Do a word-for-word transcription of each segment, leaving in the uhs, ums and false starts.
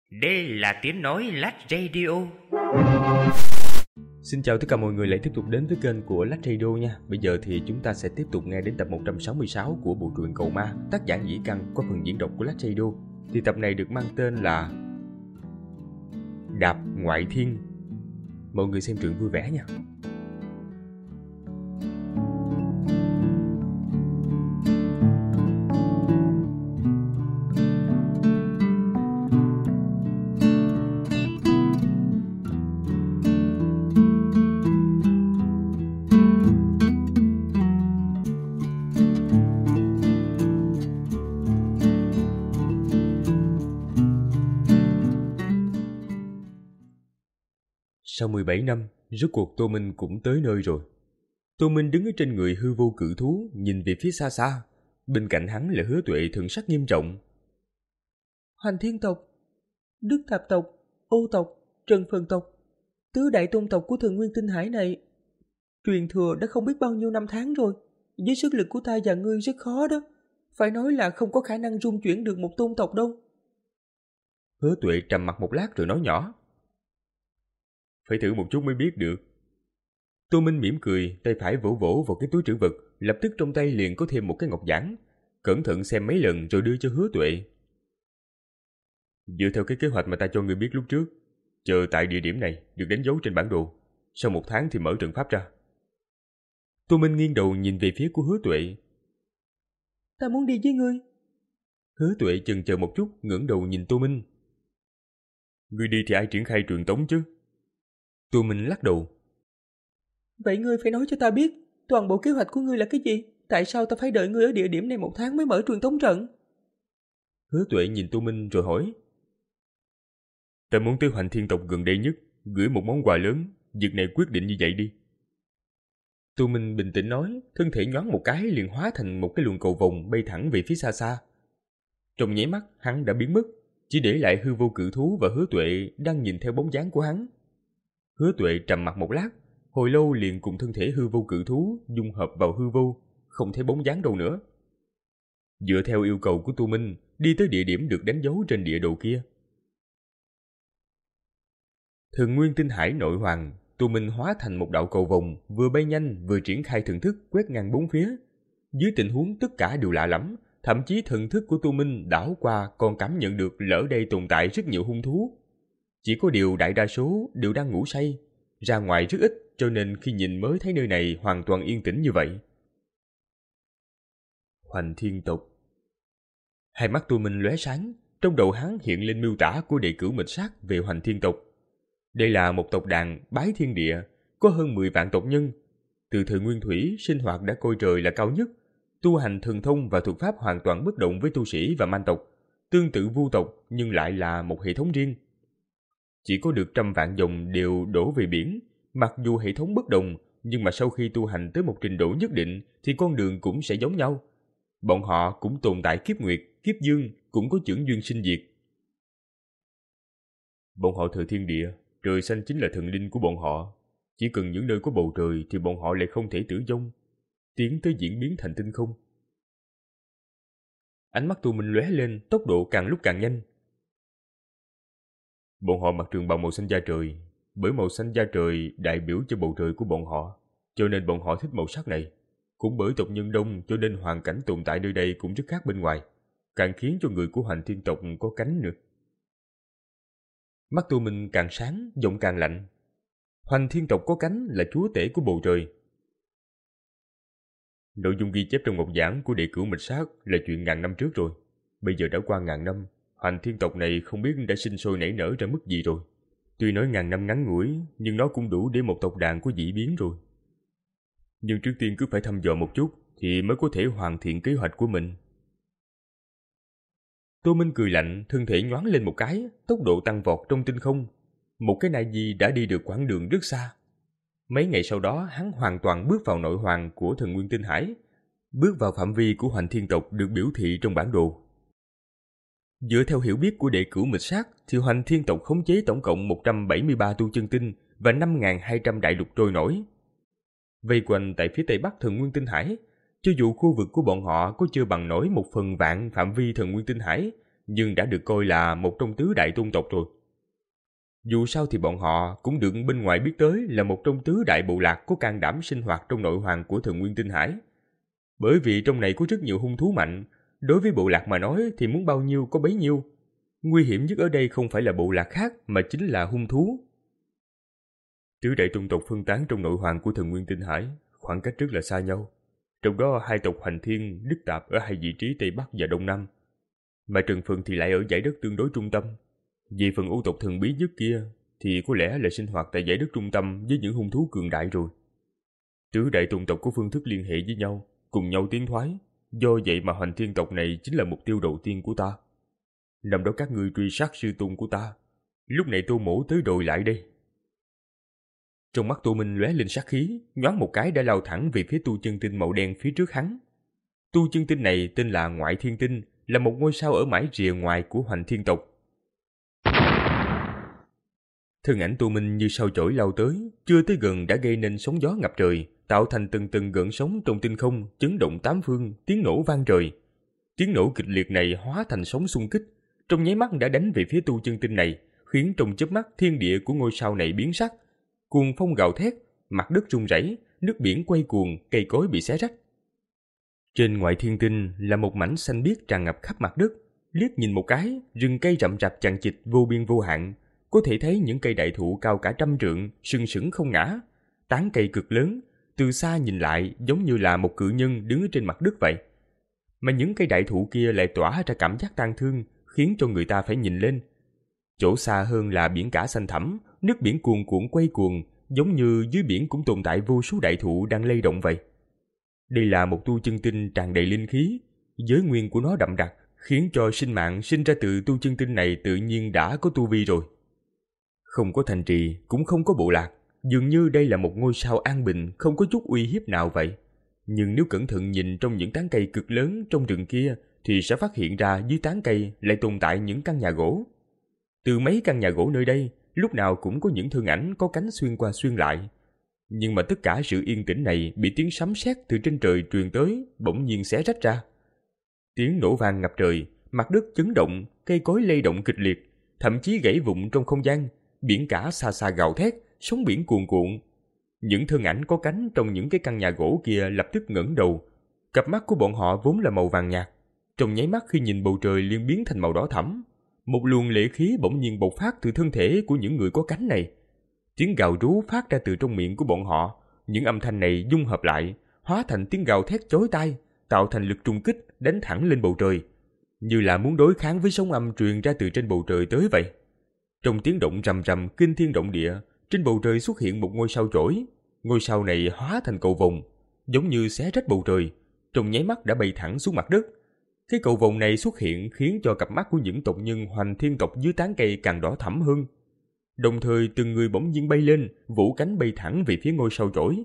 Đây là tiếng nói Lách Radio. Xin chào tất cả mọi người lại tiếp tục đến với kênh của Lách Radio nha. Bây giờ thì chúng ta sẽ tiếp tục nghe đến tập một trăm sáu mươi sáu của bộ truyện Cậu Ma, tác giả Nhĩ Căn qua phần diễn đọc của Lách Radio. Thì tập này được mang tên là Đạp Ngoại Thiên. Mọi người xem truyện vui vẻ nha. Sau mười bảy năm, rốt cuộc Tô Minh cũng tới nơi rồi. Tô Minh đứng ở trên người hư vô cự thú, nhìn về phía xa xa. Bên cạnh hắn là Hứa Tuệ thần sắc nghiêm trọng. Hoành Thiên tộc, Đức Tạp tộc, Ô tộc, Trần Phần tộc, tứ đại tôn tộc của Thần Nguyên Tinh Hải này, truyền thừa đã không biết bao nhiêu năm tháng rồi. Với sức lực của ta và ngươi rất khó đó. Phải nói là không có khả năng rung chuyển được một tôn tộc đâu. Hứa Tuệ trầm mặt một lát rồi nói nhỏ. Phải thử một chút mới biết được. Tô Minh mỉm cười, tay phải vỗ vỗ vào cái túi trữ vật, lập tức trong tay liền có thêm một cái ngọc giản, cẩn thận xem mấy lần rồi đưa cho Hứa Tuệ. Dựa theo cái kế hoạch mà ta cho ngươi biết lúc trước, chờ tại địa điểm này được đánh dấu trên bản đồ, sau một tháng thì mở trận pháp ra. Tô Minh nghiêng đầu nhìn về phía của Hứa Tuệ. Ta muốn đi với ngươi. Hứa Tuệ chần chờ một chút, ngẩng đầu nhìn Tô Minh. Ngươi đi thì ai triển khai truyền tống chứ? Tô Minh lắc đầu. Vậy ngươi phải nói cho ta biết, toàn bộ kế hoạch của ngươi là cái gì? Tại sao ta phải đợi ngươi ở địa điểm này một tháng mới mở truyền tống trận? Hứa Tuệ nhìn Tô Minh rồi hỏi. Ta muốn tới Hoành Thiên tộc gần đây nhất, gửi một món quà lớn, việc này quyết định như vậy đi. Tô Minh bình tĩnh nói, thân thể nhoáng một cái liền hóa thành một cái luồng cầu vồng bay thẳng về phía xa xa. Trong nháy mắt, hắn đã biến mất, chỉ để lại hư vô cự thú và Hứa Tuệ đang nhìn theo bóng dáng của hắn. Hứa Tuệ trầm mặt một lát, hồi lâu liền cùng thân thể hư vô cự thú dung hợp vào hư vô, không thấy bóng dáng đâu nữa. Dựa theo yêu cầu của Tô Minh, đi tới địa điểm được đánh dấu trên địa đồ kia. Thần Nguyên Tinh Hải nội hoàng, Tô Minh hóa thành một đạo cầu vồng, vừa bay nhanh vừa triển khai thần thức quét ngang bốn phía. Dưới tình huống tất cả đều lạ lẫm, thậm chí thần thức của Tô Minh đảo qua còn cảm nhận được lỡ đây tồn tại rất nhiều hung thú. Chỉ có điều đại đa số đều đang ngủ say, ra ngoài rất ít, cho nên khi nhìn mới thấy nơi này hoàn toàn yên tĩnh như vậy. Hoành Thiên tộc. Hai mắt Tô Minh lóe sáng, trong đầu hắn hiện lên miêu tả của đệ cửu mịch sát về Hoành Thiên tộc. Đây là một tộc đàn bái thiên địa, có hơn mười vạn tộc nhân. Từ thời nguyên thủy, sinh hoạt đã coi trời là cao nhất, tu hành thần thông và thuật pháp hoàn toàn bất động với tu sĩ và man tộc, tương tự vu tộc nhưng lại là một hệ thống riêng. Chỉ có được trăm vạn dòng đều đổ về biển, mặc dù hệ thống bất đồng, nhưng mà sau khi tu hành tới một trình độ nhất định thì con đường cũng sẽ giống nhau. Bọn họ cũng tồn tại kiếp nguyệt, kiếp dương, cũng có chưởng duyên sinh diệt. Bọn họ thờ thiên địa, trời xanh chính là thần linh của bọn họ. Chỉ cần những nơi có bầu trời thì bọn họ lại không thể tử vong, tiến tới diễn biến thành tinh không. Ánh mắt Tô Minh lóe lên, tốc độ càng lúc càng nhanh. Bọn họ mặc trường bào màu xanh da trời, bởi màu xanh da trời đại biểu cho bầu trời của bọn họ, cho nên bọn họ thích màu sắc này. Cũng bởi tộc nhân đông cho nên hoàn cảnh tồn tại nơi đây cũng rất khác bên ngoài, càng khiến cho người của Hoành Thiên tộc có cánh nữa. Mắt Tô Minh càng sáng, giọng càng lạnh. Hoành Thiên tộc có cánh là chúa tể của bầu trời. Nội dung ghi chép trong ngọc giản của đệ cửu mịch sát là chuyện ngàn năm trước rồi. Bây giờ đã qua ngàn năm, Hoành Thiên tộc này không biết đã sinh sôi nảy nở ra mức gì rồi. Tuy nói ngàn năm ngắn ngủi, nhưng nó cũng đủ để một tộc đàn có dị biến rồi. Nhưng trước tiên cứ phải thăm dò một chút thì mới có thể hoàn thiện kế hoạch của mình. Tô Minh cười lạnh, thân thể nhoáng lên một cái, tốc độ tăng vọt trong tinh không. Một cái nai di đã đi được quãng đường rất xa. Mấy ngày sau đó, hắn hoàn toàn bước vào nội hoàng của Thần Nguyên Tinh Hải, bước vào phạm vi của Hoành Thiên tộc được biểu thị trong bản đồ. Dựa theo hiểu biết của đệ cửu mịch sát, thì Hoành Thiên tộc khống chế tổng cộng một trăm bảy mươi ba tu chân tinh và năm nghìn hai trăm đại lục trôi nổi. Vây quanh tại phía tây bắc Thần Nguyên Tinh Hải, cho dù khu vực của bọn họ có chưa bằng nổi một phần vạn phạm vi Thần Nguyên Tinh Hải, nhưng đã được coi là một trong tứ đại tôn tộc rồi. Dù sao thì bọn họ cũng được bên ngoài biết tới là một trong tứ đại bộ lạc có can đảm sinh hoạt trong nội hoàng của Thần Nguyên Tinh Hải. Bởi vì trong này có rất nhiều hung thú mạnh, đối với bộ lạc mà nói thì muốn bao nhiêu có bấy nhiêu. Nguy hiểm nhất ở đây không phải là bộ lạc khác mà chính là hung thú. Tứ đại tôn tộc phân tán trong nội hoàng của Thần Nguyên Tinh Hải, khoảng cách rất là xa nhau. Trong đó hai tộc Hoành Thiên, Đức Tạp ở hai vị trí Tây Bắc và Đông Nam, mà Trần Phượng thì lại ở dải đất tương đối trung tâm. Vì phần u tộc thần bí nhất kia thì có lẽ là sinh hoạt tại dải đất trung tâm với những hung thú cường đại rồi. Tứ đại tôn tộc có phương thức liên hệ với nhau, cùng nhau tiến thoái. Do vậy mà Hoành Thiên tộc này chính là mục tiêu đầu tiên của ta. Năm đó các ngươi truy sát sư tôn của ta, lúc này Tô Mỗ tới đòi lại đây. Trong mắt Tô Minh lóe lên sát khí, nhoáng một cái đã lao thẳng về phía tu chân tinh màu đen phía trước hắn. Tu chân tinh này tên là Ngoại Thiên Tinh, là một ngôi sao ở mãi rìa ngoài của Hoành Thiên tộc. Thân ảnh Tô Minh như sao chổi lao tới, chưa tới gần đã gây nên sóng gió ngập trời, tạo thành từng từng gợn sóng trong tinh không, chấn động tám phương, tiếng nổ vang trời. Tiếng nổ kịch liệt này hóa thành sóng xung kích, trong nháy mắt đã đánh về phía tu chân tinh này, khiến trong chớp mắt thiên địa của ngôi sao này biến sắc. Cuồng phong gào thét, mặt đất rung rẩy, nước biển quay cuồng, cây cối bị xé rách. Trên Ngoại Thiên Tinh là một mảnh xanh biếc tràn ngập khắp mặt đất, liếc nhìn một cái, rừng cây rậm rạp chằng chịt vô biên vô hạn, có thể thấy những cây đại thụ cao cả trăm trượng, sừng sững không ngã, tán cây cực lớn, từ xa nhìn lại giống như là một cự nhân đứng trên mặt đất vậy. Mà những cây đại thụ kia lại tỏa ra cảm giác tang thương, khiến cho người ta phải nhìn lên. Chỗ xa hơn là biển cả xanh thẳm, nước biển cuồn cuộn quay cuồng, giống như dưới biển cũng tồn tại vô số đại thụ đang lay động vậy. Đây là một tu chân tinh tràn đầy linh khí, giới nguyên của nó đậm đặc, khiến cho sinh mạng sinh ra từ tu chân tinh này tự nhiên đã có tu vi rồi. Không có thành trì, cũng không có bộ lạc, dường như đây là một ngôi sao an bình, không có chút uy hiếp nào vậy. Nhưng nếu cẩn thận nhìn trong những tán cây cực lớn trong rừng kia, thì sẽ phát hiện ra dưới tán cây lại tồn tại những căn nhà gỗ. Từ mấy căn nhà gỗ nơi đây, lúc nào cũng có những thân ảnh có cánh xuyên qua xuyên lại. Nhưng mà tất cả sự yên tĩnh này bị tiếng sấm sét từ trên trời truyền tới, bỗng nhiên xé rách ra. Tiếng nổ vang ngập trời, mặt đất chấn động, cây cối lay động kịch liệt, thậm chí gãy vụn trong không gian, biển cả xa xa gào thét, sóng biển cuồn cuộn. Những thân ảnh có cánh trong những cái căn nhà gỗ kia lập tức ngẩng đầu, cặp mắt của bọn họ vốn là màu vàng nhạt, trong nháy mắt khi nhìn bầu trời liền biến thành màu đỏ thẫm. Một luồng lệ khí bỗng nhiên bộc phát từ thân thể của những người có cánh này. Tiếng gào rú phát ra từ trong miệng của bọn họ, những âm thanh này dung hợp lại, hóa thành tiếng gào thét chói tai, tạo thành lực trùng kích đánh thẳng lên bầu trời, như là muốn đối kháng với sóng âm truyền ra từ trên bầu trời tới vậy. Trong tiếng động rầm rầm kinh thiên động địa, trên bầu trời xuất hiện một ngôi sao chổi. Ngôi sao này hóa thành cầu vồng, giống như xé rách bầu trời, trong nháy mắt đã bay thẳng xuống mặt đất. Cái cầu vồng này xuất hiện khiến cho cặp mắt của những tộc nhân Hoành Thiên tộc dưới tán cây càng đỏ thẫm hơn. Đồng thời từng người bỗng nhiên bay lên, vỗ cánh bay thẳng về phía ngôi sao chổi.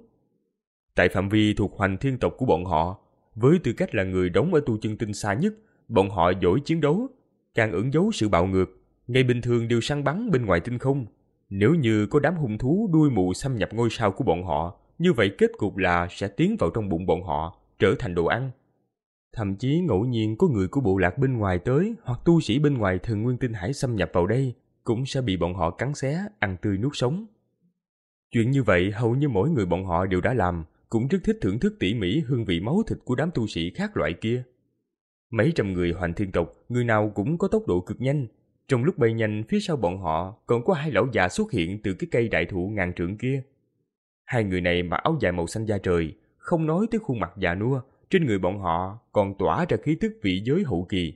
Tại phạm vi thuộc Hoành Thiên tộc của bọn họ, với tư cách là người đóng ở tu chân tinh xa nhất, bọn họ giỏi chiến đấu, càng ẩn giấu sự bạo ngược, ngày bình thường đều săn bắn bên ngoài tinh không. Nếu như có đám hung thú đuôi mù xâm nhập ngôi sao của bọn họ, như vậy kết cục là sẽ tiến vào trong bụng bọn họ, trở thành đồ ăn. Thậm chí ngẫu nhiên có người của bộ lạc bên ngoài tới, hoặc tu sĩ bên ngoài Thần Nguyên Tinh Hải xâm nhập vào đây, cũng sẽ bị bọn họ cắn xé, ăn tươi nuốt sống. Chuyện như vậy hầu như mỗi người bọn họ đều đã làm, cũng rất thích thưởng thức tỉ mỉ hương vị máu thịt của đám tu sĩ khác loại kia. Mấy trăm người Hoành Thiên tộc, người nào cũng có tốc độ cực nhanh. Trong lúc bay nhanh, phía sau bọn họ còn có hai lão già xuất hiện từ cái cây đại thụ ngàn trượng kia. Hai người này mặc áo dài màu xanh da trời, không nói tới khuôn mặt già nua, trên người bọn họ còn tỏa ra khí tức vị giới hậu kỳ.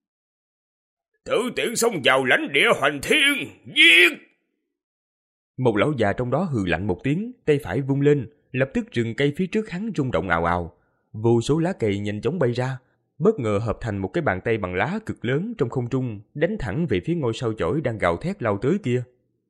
Tự tiện xông vào lãnh địa Hoành Thiên, giết! Một lão già trong đó hừ lạnh một tiếng, tay phải vung lên, lập tức rừng cây phía trước hắn rung động ào ào. Vô số lá cây nhanh chóng bay ra, bất ngờ hợp thành một cái bàn tay bằng lá cực lớn trong không trung, đánh thẳng về phía ngôi sao chổi đang gào thét lao tới kia.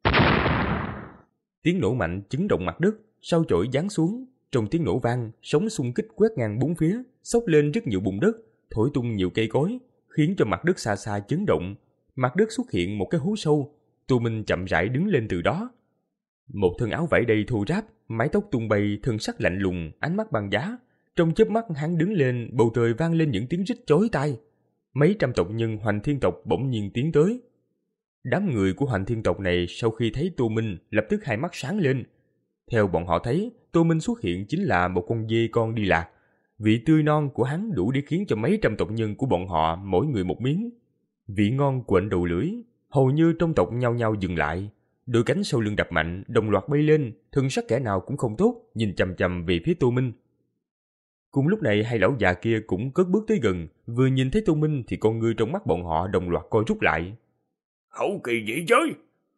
Tiếng nổ mạnh chấn động mặt đất, sao chổi giáng xuống. Trong tiếng nổ vang, sóng xung kích quét ngang bốn phía, xốc lên rất nhiều bùn đất, thổi tung nhiều cây cối, khiến cho mặt đất xa xa chấn động. Mặt đất xuất hiện một cái hố sâu. Tô Minh chậm rãi đứng lên từ đó. Một thân áo vải đầy thô ráp, mái tóc tung bay, thân sắc lạnh lùng, ánh mắt băng giá. Trong chớp mắt hắn đứng lên, bầu trời vang lên những tiếng rít chói tai. mấy trăm tộc nhân Hoành Thiên tộc bỗng nhiên tiến tới. Đám người của Hoành Thiên tộc này sau khi thấy Tô Minh lập tức hai mắt sáng lên. Theo bọn họ thấy, Tô Minh xuất hiện chính là một con dê con đi lạc. Vị tươi non của hắn đủ để khiến cho mấy trăm tộc nhân của bọn họ mỗi người một miếng. Vị ngon quện đầu lưỡi, hầu như trong tộc nhao nhao dừng lại. Đôi cánh sau lưng đập mạnh, đồng loạt bay lên, thân sắc kẻ nào cũng không tốt, nhìn chằm chằm về phía Tô Minh. Cùng lúc này hai lão già kia cũng cất bước tới gần, vừa nhìn thấy Tô Minh thì con ngươi trong mắt bọn họ đồng loạt co rút lại. Hậu kỳ dị giới.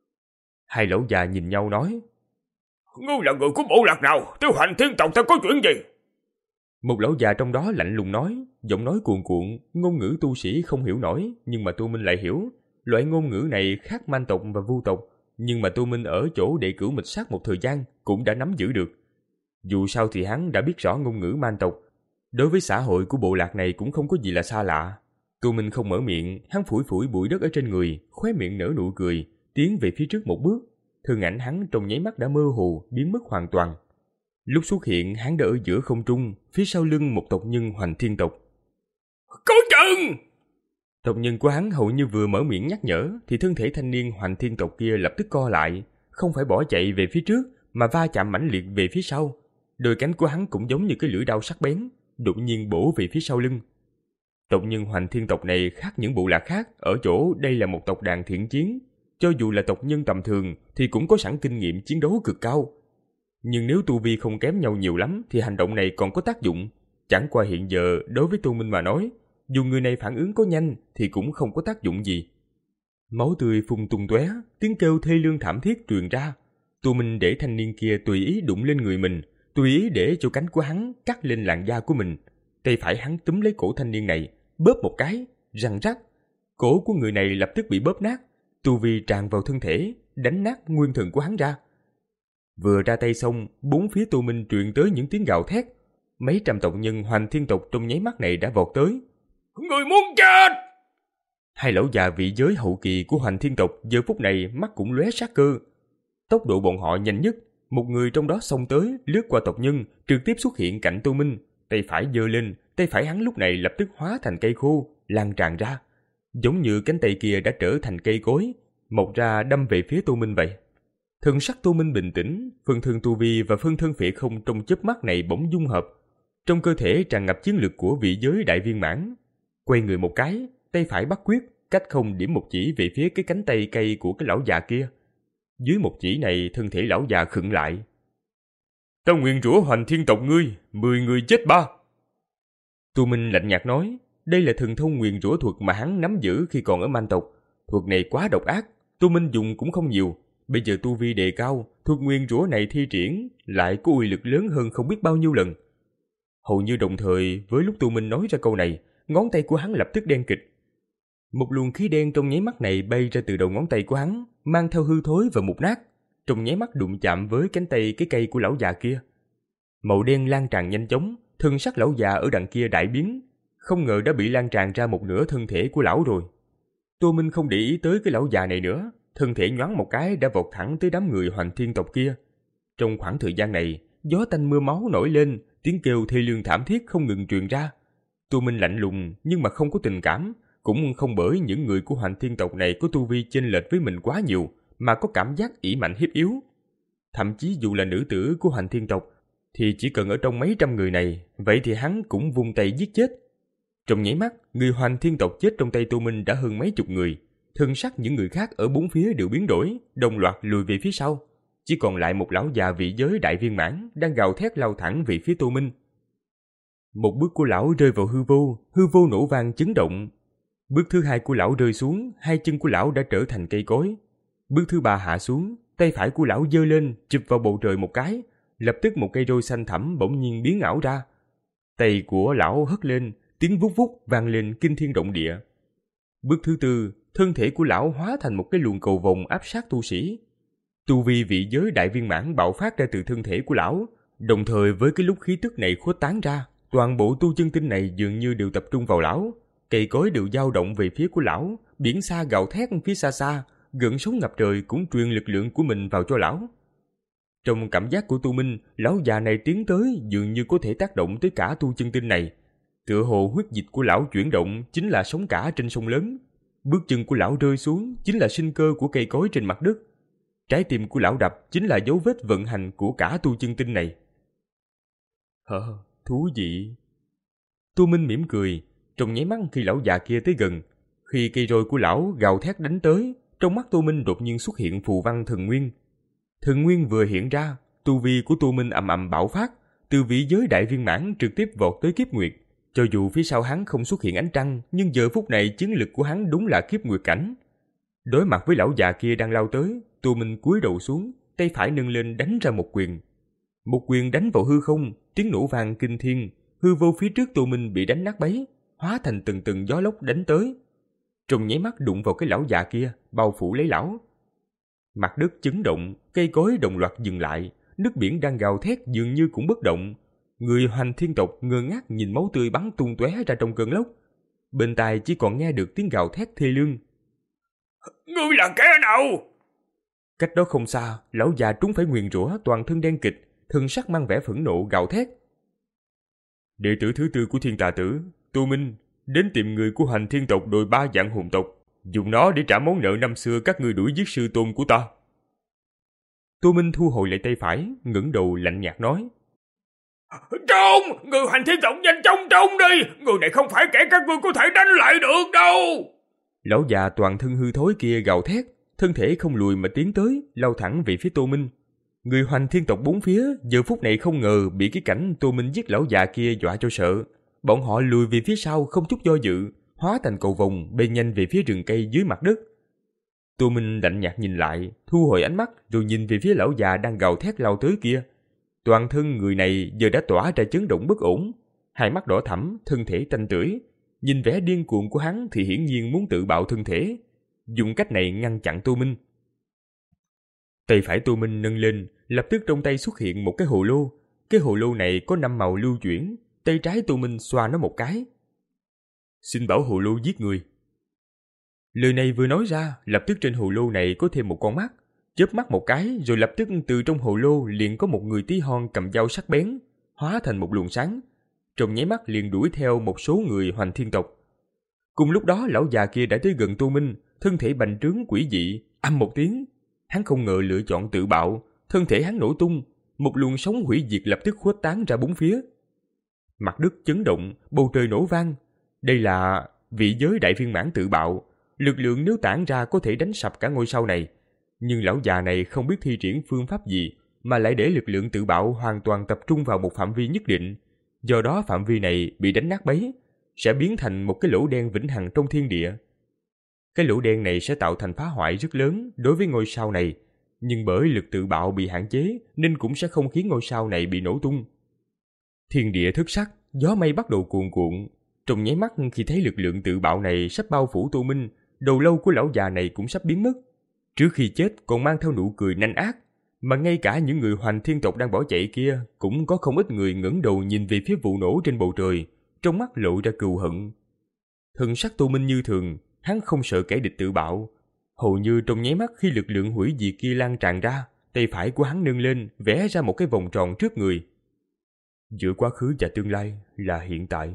Hai lão già nhìn nhau nói. Ngươi là người của bộ lạc nào? Tới Hoành Thiên tộc ta có chuyện gì? Một lão già trong đó lạnh lùng nói, giọng nói cuồn cuộn, ngôn ngữ tu sĩ không hiểu nổi, nhưng mà Tô Minh lại hiểu. Loại ngôn ngữ này khác man tộc và vu tộc, nhưng mà Tô Minh ở chỗ đệ cửu mịch sát một thời gian cũng đã nắm giữ được. Dù sao thì hắn đã biết rõ ngôn ngữ man tộc, đối với xã hội của bộ lạc này cũng không có gì là xa lạ. Tô Minh không mở miệng, hắn phủi phủi bụi đất ở trên người, khóe miệng nở nụ cười, tiến về phía trước một bước. Thân ảnh hắn trong nháy mắt đã mơ hồ, biến mất hoàn toàn. Lúc xuất hiện, hắn đã ở giữa không trung, phía sau lưng một tộc nhân Hoành Thiên tộc. Có chừng! Tộc nhân của hắn hầu như vừa mở miệng nhắc nhở, thì thân thể thanh niên Hoành Thiên tộc kia lập tức co lại, không phải bỏ chạy về phía trước, mà va chạm mãnh liệt về phía sau. Đôi cánh của hắn cũng giống như cái lưỡi dao sắc bén, đột nhiên bổ về phía sau lưng. Tộc nhân Hoành Thiên tộc này khác những bộ lạc khác ở chỗ đây là một tộc đàn thiện chiến, cho dù là tộc nhân tầm thường thì cũng có sẵn kinh nghiệm chiến đấu cực cao. Nhưng nếu tu vi không kém nhau nhiều lắm thì hành động này còn có tác dụng. Chẳng qua hiện giờ đối với Tô Minh mà nói, dù người này phản ứng có nhanh thì cũng không có tác dụng gì. Máu tươi phun tung tóe, tiếng kêu thê lương thảm thiết truyền ra. Tô Minh để thanh niên kia tùy ý đụng lên người mình, tùy ý để cho cánh của hắn cắt lên làn da của mình. Tay phải hắn túm lấy cổ thanh niên này, bóp một cái, răng rắc. Cổ của người này lập tức bị bóp nát, tu vi tràn vào thân thể, đánh nát nguyên thần của hắn ra. Vừa ra tay xong, bốn phía Tô Minh truyền tới những tiếng gào thét. Mấy trăm tộc nhân Hoành Thiên tộc trong nháy mắt này đã vọt tới. Người muốn chết! Hai lão già vị giới hậu kỳ của Hoành Thiên tộc giờ phút này mắt cũng lóe sát cơ. Tốc độ bọn họ nhanh nhất, một người trong đó xông tới, lướt qua tộc nhân, trực tiếp xuất hiện cạnh Tô Minh, tay phải giơ lên, tay phải hắn lúc này lập tức hóa thành cây khô, lan tràn ra, giống như cánh tay kia đã trở thành cây cối, mọc ra đâm về phía Tô Minh vậy. Thần sắc Tô Minh bình tĩnh, phân thân tu vi và phân thân phệ không trong chớp mắt này bỗng dung hợp, trong cơ thể tràn ngập chiến lực của vị giới đại viên mãn. Quay người một cái, tay phải bắt quyết, cách không điểm một chỉ về phía cái cánh tay cây của cái lão già kia. Dưới một chỉ này, thân thể lão già khựng lại. Ta nguyện rủa Hoành Thiên tộc ngươi, mười người chết ba. Tô Minh lạnh nhạt nói, đây là thần thông nguyền rủa thuật mà hắn nắm giữ khi còn ở man tộc. Thuật này quá độc ác, Tô Minh dùng cũng không nhiều. Bây giờ tu vi đề cao, thuật nguyền rủa này thi triển lại có uy lực lớn hơn không biết bao nhiêu lần. Hầu như đồng thời với lúc Tô Minh nói ra câu này, ngón tay của hắn lập tức đen kịt. Một luồng khí đen trong nháy mắt này bay ra từ đầu ngón tay của hắn, mang theo hư thối và mục nát, trong nháy mắt đụng chạm với cánh tay cái cây của lão già kia. Màu đen lan tràn nhanh chóng, thân sắc lão già ở đằng kia đại biến, không ngờ đã bị lan tràn ra một nửa thân thể của lão rồi. Tô Minh không để ý tới cái lão già này nữa, thân thể nhoáng một cái đã vọt thẳng tới đám người Hoành Thiên tộc kia. Trong khoảng thời gian này, gió tanh mưa máu nổi lên, tiếng kêu thê lương thảm thiết không ngừng truyền ra. Tô Minh lạnh lùng nhưng mà không có tình cảm, cũng không bởi những người của Hoành Thiên tộc này có tu vi chênh lệch với mình quá nhiều mà có cảm giác ỷ mạnh hiếp yếu. Thậm chí dù là nữ tử của Hoành Thiên tộc thì chỉ cần ở trong mấy trăm người này, vậy thì hắn cũng vung tay giết chết. Trong nháy mắt, người Hoành Thiên tộc chết trong tay Tô Minh đã hơn mấy chục người. Thân sắc những người khác ở bốn phía đều biến đổi, đồng loạt lùi về phía sau. Chỉ còn lại một lão già vị giới đại viên mãn đang gào thét lao thẳng về phía Tô Minh. Một bước của lão rơi vào hư vô, hư vô nổ vang chấn động. Bước thứ hai của lão rơi xuống, hai chân của lão đã trở thành cây cối. Bước thứ ba hạ xuống, tay phải của lão giơ lên, chụp vào bầu trời một cái, lập tức một cây roi xanh thẳm bỗng nhiên biến ảo ra. Tay của lão hất lên, tiếng vút vút vang lên kinh thiên động địa. Bước thứ tư, thân thể của lão hóa thành một cái luồng cầu vồng áp sát tu sĩ. Tu vi vị giới đại viên mãn bạo phát ra từ thân thể của lão, đồng thời với cái lúc khí tức này khuếch tán ra, toàn bộ tu chân tinh này dường như đều tập trung vào lão. Cây cối đều dao động về phía của lão, biển xa gào thét phía xa xa, gợn sóng ngập trời cũng truyền lực lượng của mình vào cho lão. Trong cảm giác của Tu Minh, lão già này tiến tới dường như có thể tác động tới cả tu chân tinh này. Tựa hồ huyết dịch của lão chuyển động chính là sóng cả trên sông lớn. Bước chân của lão rơi xuống chính là sinh cơ của cây cối trên mặt đất. Trái tim của lão đập chính là dấu vết vận hành của cả tu chân tinh này. Hờ, thú vị. Tu Minh mỉm cười, trong nháy mắt khi lão già kia tới gần. Khi cây roi của lão gào thét đánh tới, trong mắt Tu Minh đột nhiên xuất hiện phù văn thần nguyên. Thần nguyên vừa hiện ra, tu vi của Tu Minh ầm ầm bạo phát, từ vị giới đại viên mãn trực tiếp vọt tới kiếp nguyệt. Cho dù phía sau hắn không xuất hiện ánh trăng, nhưng giờ phút này chiến lực của hắn đúng là kiếp nguyệt cảnh. Đối mặt với lão già kia đang lao tới, Tu Minh cúi đầu xuống, tay phải nâng lên đánh ra một quyền. Một quyền đánh vào hư không, tiếng nổ vang kinh thiên, hư vô phía trước Tu Minh bị đánh nát bấy, hóa thành từng từng gió lốc đánh tới. Trong nháy mắt đụng vào cái lão già kia, bao phủ lấy lão. Mặt đất chấn động, cây cối đồng loạt dừng lại, nước biển đang gào thét dường như cũng bất động. Người Hoành Thiên tộc ngơ ngác nhìn máu tươi bắn tung tóe ra trong cơn lốc. Bên tai chỉ còn nghe được tiếng gào thét thê lương. Ngươi là kẻ nào? Cách đó không xa, lão già trúng phải nguyền rủa, toàn thân đen kịt, thân sắc mang vẻ phẫn nộ gào thét. Đệ tử thứ tư của Thiên Tà Tử, Tu Minh, đến tìm người của Hoành Thiên tộc đội ba dạng hồn tộc, dùng nó để trả món nợ năm xưa các ngươi đuổi giết sư tôn của ta. Tu Minh thu hồi lại tay phải, ngẩng đầu lạnh nhạt nói. Trốn! Người Hoành Thiên tộc nhanh chóng trốn đi! Người này không phải kẻ các ngươi có thể đánh lại được đâu! Lão già toàn thân hư thối kia gào thét, thân thể không lùi mà tiến tới, lao thẳng về phía Tô Minh. Người Hoành Thiên tộc bốn phía giờ phút này không ngờ bị cái cảnh Tô Minh giết lão già kia dọa cho sợ. Bọn họ lùi về phía sau không chút do dự, hóa thành cầu vồng bay nhanh về phía rừng cây dưới mặt đất. Tô Minh lạnh nhạt nhìn lại, thu hồi ánh mắt rồi nhìn về phía lão già đang gào thét lao tới kia. Toàn thân người này giờ đã tỏa ra chấn động bất ổn, hai mắt đỏ thẫm, thân thể tanh tưởi. Nhìn vẻ điên cuồng của hắn thì hiển nhiên muốn tự bạo thân thể, dùng cách này ngăn chặn Tô Minh. Tay phải Tô Minh nâng lên, lập tức trong tay xuất hiện một cái hồ lô. Cái hồ lô này có năm màu lưu chuyển, tay trái Tô Minh xoa nó một cái. Xin bảo hồ lô giết người. Lời này vừa nói ra, lập tức trên hồ lô này có thêm một con mắt. Chớp mắt một cái, rồi lập tức từ trong hồ lô liền có một người tí hon cầm dao sắc bén, hóa thành một luồng sáng. Trong nháy mắt liền đuổi theo một số người Hoành Thiên tộc. Cùng lúc đó lão già kia đã tới gần Tô Minh, thân thể bành trướng quỷ dị, âm một tiếng. Hắn không ngờ lựa chọn tự bạo, thân thể hắn nổ tung, một luồng sóng hủy diệt lập tức khuếch tán ra bốn phía. Mặt đất chấn động, bầu trời nổ vang. Đây là vị giới đại viên mãn tự bạo, lực lượng nếu tản ra có thể đánh sập cả ngôi sao này. Nhưng lão già này không biết thi triển phương pháp gì, mà lại để lực lượng tự bạo hoàn toàn tập trung vào một phạm vi nhất định. Do đó phạm vi này bị đánh nát bấy, sẽ biến thành một cái lỗ đen vĩnh hằng trong thiên địa. Cái lỗ đen này sẽ tạo thành phá hoại rất lớn đối với ngôi sao này, nhưng bởi lực tự bạo bị hạn chế nên cũng sẽ không khiến ngôi sao này bị nổ tung. Thiên địa thức sắc, gió mây bắt đầu cuồn cuộn. Trong nháy mắt khi thấy lực lượng tự bạo này sắp bao phủ Tô Minh, đầu lâu của lão già này cũng sắp biến mất. Trước khi chết còn mang theo nụ cười nanh ác, mà ngay cả những người Hoành Thiên tộc đang bỏ chạy kia cũng có không ít người ngẩng đầu nhìn về phía vụ nổ trên bầu trời, trong mắt lộ ra cừu hận. Thần sắc Tô Minh như thường, hắn không sợ kẻ địch tự bạo. Hầu như trong nháy mắt khi lực lượng hủy diệt kia lan tràn ra, tay phải của hắn nâng lên, vẽ ra một cái vòng tròn trước người. Giữa quá khứ và tương lai là hiện tại.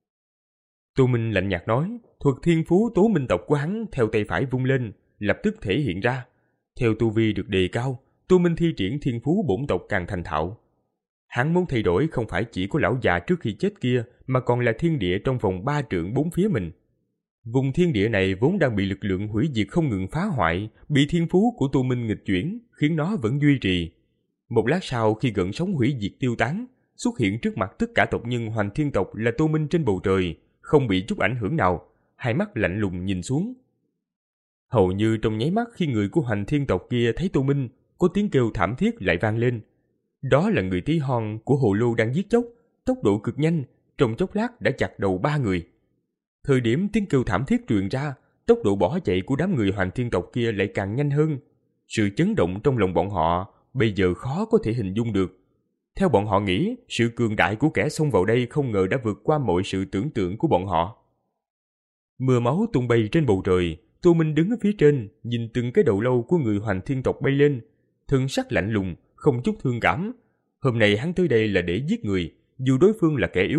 Tô Minh lạnh nhạt nói, thuật thiên phú Tố Minh tộc của hắn theo tay phải vung lên, lập tức thể hiện ra. Theo tu vi được đề cao, Tô Minh thi triển thiên phú bổn tộc càng thành thạo. Hắn muốn thay đổi không phải chỉ có lão già trước khi chết kia, mà còn là thiên địa trong vòng ba trượng bốn phía mình. Vùng thiên địa này vốn đang bị lực lượng hủy diệt không ngừng phá hoại, bị thiên phú của Tô Minh nghịch chuyển, khiến nó vẫn duy trì. Một lát sau khi gợn sóng hủy diệt tiêu tán, xuất hiện trước mặt tất cả tộc nhân Hoành Thiên tộc là Tô Minh trên bầu trời, không bị chút ảnh hưởng nào, hai mắt lạnh lùng nhìn xuống. Hầu như trong nháy mắt khi người của Hoành Thiên tộc kia thấy Tô Minh, có tiếng kêu thảm thiết lại vang lên. Đó là người tí hon của hồ lô đang giết chóc, tốc độ cực nhanh, trong chốc lát đã chặt đầu ba người. Thời điểm tiếng kêu thảm thiết truyền ra, tốc độ bỏ chạy của đám người Hoành Thiên tộc kia lại càng nhanh hơn. Sự chấn động trong lòng bọn họ bây giờ khó có thể hình dung được. Theo bọn họ nghĩ, sự cường đại của kẻ xông vào đây không ngờ đã vượt qua mọi sự tưởng tượng của bọn họ. Mưa máu tung bay trên bầu trời, Tô Minh đứng ở phía trên, nhìn từng cái đầu lâu của người Hoành Thiên tộc bay lên, thân sắc lạnh lùng, không chút thương cảm. Hôm nay hắn tới đây là để giết người, dù đối phương là kẻ yếu,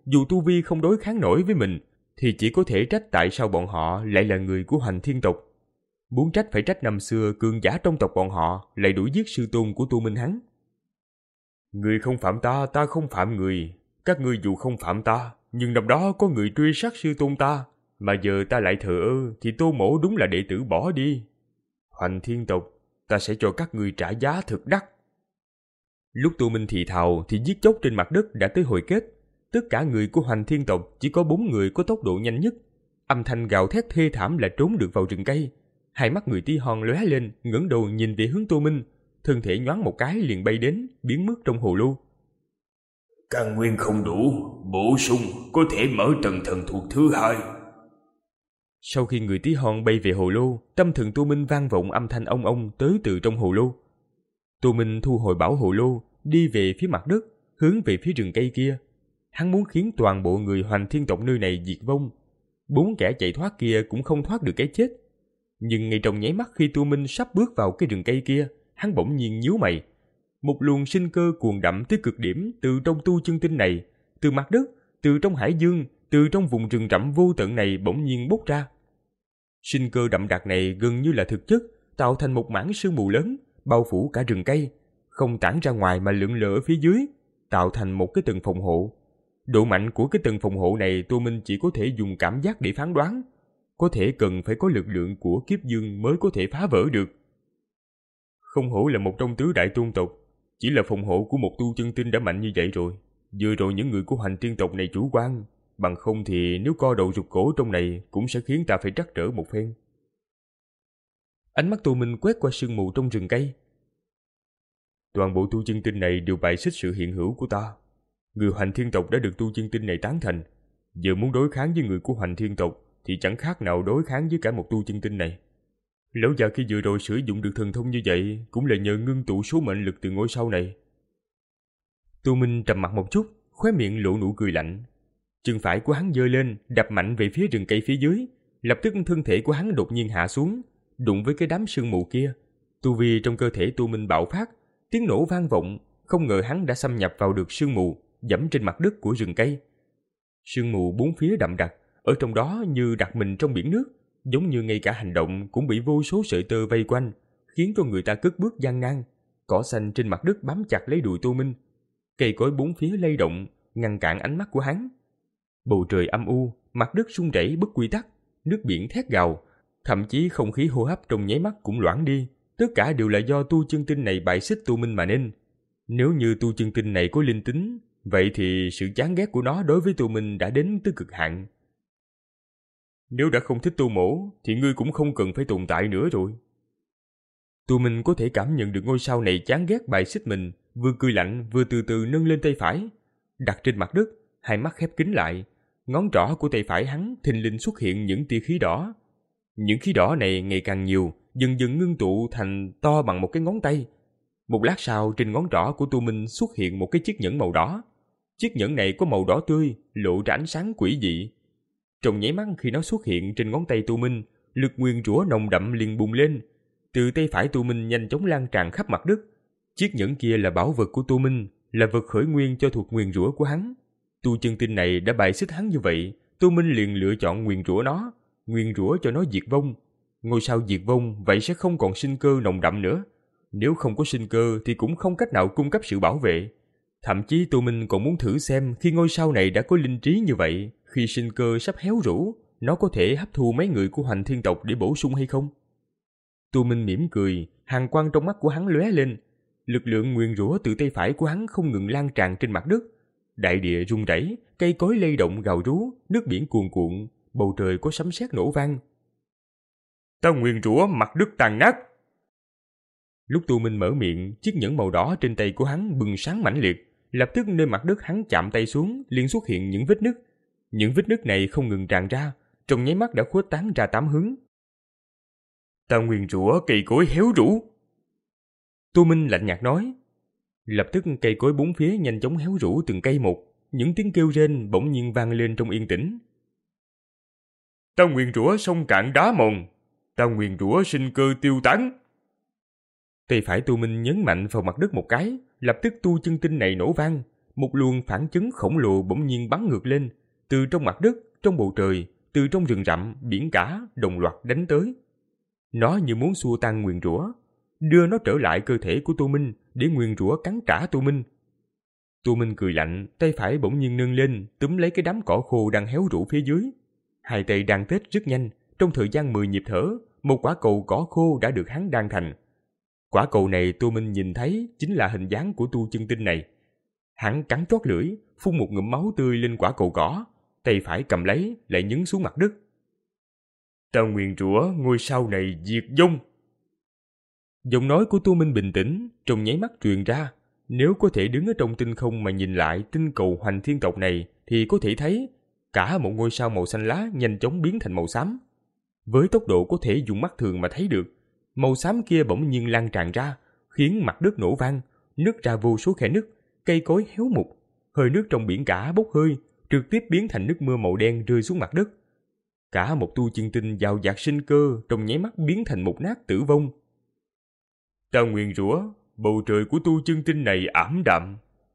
dù tu vi không đối kháng nổi với mình, thì chỉ có thể trách tại sao bọn họ lại là người của Hoành Thiên tộc. Muốn trách phải trách năm xưa cường giả trong tộc bọn họ lại đuổi giết sư tôn của Tu Minh hắn. Người không phạm ta, ta không phạm người. Các ngươi dù không phạm ta, nhưng năm đó có người truy sát sư tôn ta, mà giờ ta lại thờ ơ, thì Tô Mỗ đúng là đệ tử bỏ đi. Hoành Thiên tộc, ta sẽ cho các ngươi trả giá thực đắt. Lúc Tu Minh thì thào thì giết chóc trên mặt đất đã tới hồi kết. Tất cả người của Hoành Thiên tộc chỉ có bốn người có tốc độ nhanh nhất. Âm thanh gào thét thê thảm là trốn được vào rừng cây. Hai mắt người Tí Hon lóe lên, ngẩng đầu nhìn về hướng Tô Minh, thân thể nhoáng một cái liền bay đến, biến mất trong hồ lô. Căn nguyên không đủ, bổ sung có thể mở tầng thần thuộc thứ hai. Sau khi người Tí Hon bay về hồ lô, tâm thần Tô Minh vang vọng âm thanh ông ông tới từ trong hồ lô. Tô Minh thu hồi bảo hồ lô, đi về phía mặt đất, hướng về phía rừng cây kia. Hắn muốn khiến toàn bộ người Hoành Thiên tộc nơi này diệt vong. Bốn kẻ chạy thoát kia cũng không thoát được cái chết. Nhưng ngay trong nháy mắt khi Tô Minh sắp bước vào cái rừng cây kia, hắn bỗng nhiên nhíu mày. Một luồng sinh cơ cuồn đậm tới cực điểm từ trong tu chân tinh này, từ mặt đất, từ trong hải dương, từ trong vùng rừng rậm vô tận này bỗng nhiên bốc ra. Sinh cơ đậm đặc này gần như là thực chất, tạo thành một mảng sương mù lớn, bao phủ cả rừng cây, không tản ra ngoài mà lượn lờ ở phía dưới, tạo thành một cái tầng phòng hộ. Độ mạnh của cái tầng phòng hộ này Tô Minh chỉ có thể dùng cảm giác để phán đoán, có thể cần phải có lực lượng của kiếp dương mới có thể phá vỡ được. Không hổ là một trong tứ đại tôn tộc, chỉ là phòng hộ của một tu chân tinh đã mạnh như vậy rồi. Vừa rồi những người của Hoành Thiên tộc này chủ quan, bằng không thì nếu co đầu rụt cổ trong này cũng sẽ khiến ta phải trắc trở một phen. Ánh mắt Tô Minh quét qua sương mù trong rừng cây. Toàn bộ tu chân tinh này đều bài xích sự hiện hữu của ta. Người Hoành Thiên tộc đã được tu chân tinh này tán thành, giờ muốn đối kháng với người của Hoành Thiên tộc thì chẳng khác nào đối kháng với cả một tu chân tinh này. Lão già khi vừa rồi sử dụng được thần thông như vậy cũng là nhờ ngưng tụ số mệnh lực từ ngôi sao này. Tô Minh trầm mặt một chút, khóe miệng lộ nụ cười lạnh. Chân phải của hắn giơ lên, đập mạnh về phía rừng cây phía dưới. Lập tức thân thể của hắn đột nhiên hạ xuống, đụng với cái đám sương mù kia. Tu vi trong cơ thể Tô Minh bạo phát, tiếng nổ vang vọng. Không ngờ hắn đã xâm nhập vào được sương mù, dẫm trên mặt đất của rừng cây. Sương mù bốn phía đậm đặc, ở trong đó như đặt mình trong biển nước, giống như ngay cả hành động cũng bị vô số sợi tơ vây quanh, khiến cho người ta cất bước gian nan. Cỏ xanh trên mặt đất bám chặt lấy đùi Tô Minh, cây cối bốn phía lay động, ngăn cản ánh mắt của hắn. Bầu trời âm u, mặt đất rung rẩy bất quy tắc, nước biển thét gào, thậm chí không khí hô hấp trong nháy mắt cũng loãng đi. Tất cả đều là do tu chân tinh này bài xích Tô Minh mà nên. Nếu như tu chân tinh này có linh tính, vậy thì sự chán ghét của nó đối với Tô Minh đã đến tới cực hạn. Nếu đã không thích Tô Mỗ, thì ngươi cũng không cần phải tồn tại nữa rồi. Tô Minh có thể cảm nhận được ngôi sao này chán ghét bài xích mình, vừa cười lạnh vừa từ từ nâng lên tay phải, đặt trên mặt đất, hai mắt khép kín lại. Ngón trỏ của tay phải hắn thình lình xuất hiện những tia khí đỏ. Những khí đỏ này ngày càng nhiều, dần dần ngưng tụ thành to bằng một cái ngón tay. Một lát sau, trên ngón trỏ của Tô Minh xuất hiện một cái chiếc nhẫn màu đỏ. Chiếc nhẫn này có màu đỏ tươi, lộ ra ánh sáng quỷ dị. Trong nháy mắt khi nó xuất hiện trên ngón tay Tô Minh, lực nguyền rủa nồng đậm liền bùng lên. Từ tay phải Tô Minh nhanh chóng lan tràn khắp mặt đất. Chiếc nhẫn kia là bảo vật của Tô Minh, là vật khởi nguyên cho thuộc nguyền rủa của hắn. Tu chân tinh này đã bài xích hắn như vậy, Tô Minh liền lựa chọn nguyền rủa nó, nguyền rủa cho nó diệt vong. Ngôi sao diệt vong vậy sẽ không còn sinh cơ nồng đậm nữa. Nếu không có sinh cơ thì cũng không cách nào cung cấp sự bảo vệ. Thậm chí Tô Minh còn muốn thử xem khi ngôi sao này đã có linh trí như vậy, khi sinh cơ sắp héo rũ, nó có thể hấp thu mấy người của Hoành Thiên tộc để bổ sung hay không? Tô Minh mỉm cười, hàn quang trong mắt của hắn lóe lên. Lực lượng nguyền rủa từ tay phải của hắn không ngừng lan tràn trên mặt đất. Đại địa rung rẩy, cây cối lay động gào rú, nước biển cuồn cuộn, bầu trời có sấm sét nổ vang. Ta nguyền rủa mặt đất tàn nát. Lúc Tô Minh mở miệng, chiếc nhẫn màu đỏ trên tay của hắn bừng sáng mãnh liệt, lập tức nơi mặt đất hắn chạm tay xuống, liền xuất hiện những vết nứt. Những vết nứt này không ngừng tràn ra, trong nháy mắt đã khuếch tán ra tám hướng. Ta nguyền rủa cây cối héo rũ. Tô Minh lạnh nhạt nói. Lập tức cây cối bốn phía nhanh chóng héo rũ từng cây một, những tiếng kêu rên bỗng nhiên vang lên trong yên tĩnh. Ta nguyền rủa sông cạn đá mòn, ta nguyền rủa sinh cơ tiêu tán. Tay phải Tô Minh nhấn mạnh vào mặt đất một cái, lập tức tu chân tinh này nổ vang, một luồng phản chấn khổng lồ bỗng nhiên bắn ngược lên, từ trong mặt đất, trong bầu trời, từ trong rừng rậm, biển cả đồng loạt đánh tới. Nó như muốn xua tan nguyền rủa, đưa nó trở lại cơ thể của Tô Minh để nguyền rủa cắn trả Tô Minh. Tô Minh cười lạnh, tay phải bỗng nhiên nâng lên, túm lấy cái đám cỏ khô đang héo rũ phía dưới. Hai tay đan tết rất nhanh, trong thời gian mười nhịp thở, một quả cầu cỏ khô đã được hắn đan thành. Quả cầu này Tô Minh nhìn thấy chính là hình dáng của tu chân tinh này. Hắn cắn chót lưỡi, phun một ngụm máu tươi lên quả cầu cỏ, tay phải cầm lấy, lại nhấn xuống mặt đất. Ta nguyền rủa ngôi sao này diệt vong. Giọng nói của Tô Minh bình tĩnh, trong nháy mắt truyền ra. Nếu có thể đứng ở trong tinh không mà nhìn lại tinh cầu Hoành Thiên tộc này, thì có thể thấy cả một ngôi sao màu xanh lá nhanh chóng biến thành màu xám. Với tốc độ có thể dùng mắt thường mà thấy được, màu xám kia bỗng nhiên lan tràn ra, khiến mặt đất nổ vang, nứt ra vô số khe nứt, cây cối héo mục, hơi nước trong biển cả bốc hơi, trực tiếp biến thành nước mưa màu đen rơi xuống mặt đất. Cả một tu chân tinh giàu dạt sinh cơ trong nháy mắt biến thành mục nát tử vong. Ta nguyền rủa bầu trời của tu chân tinh này ảm đạm.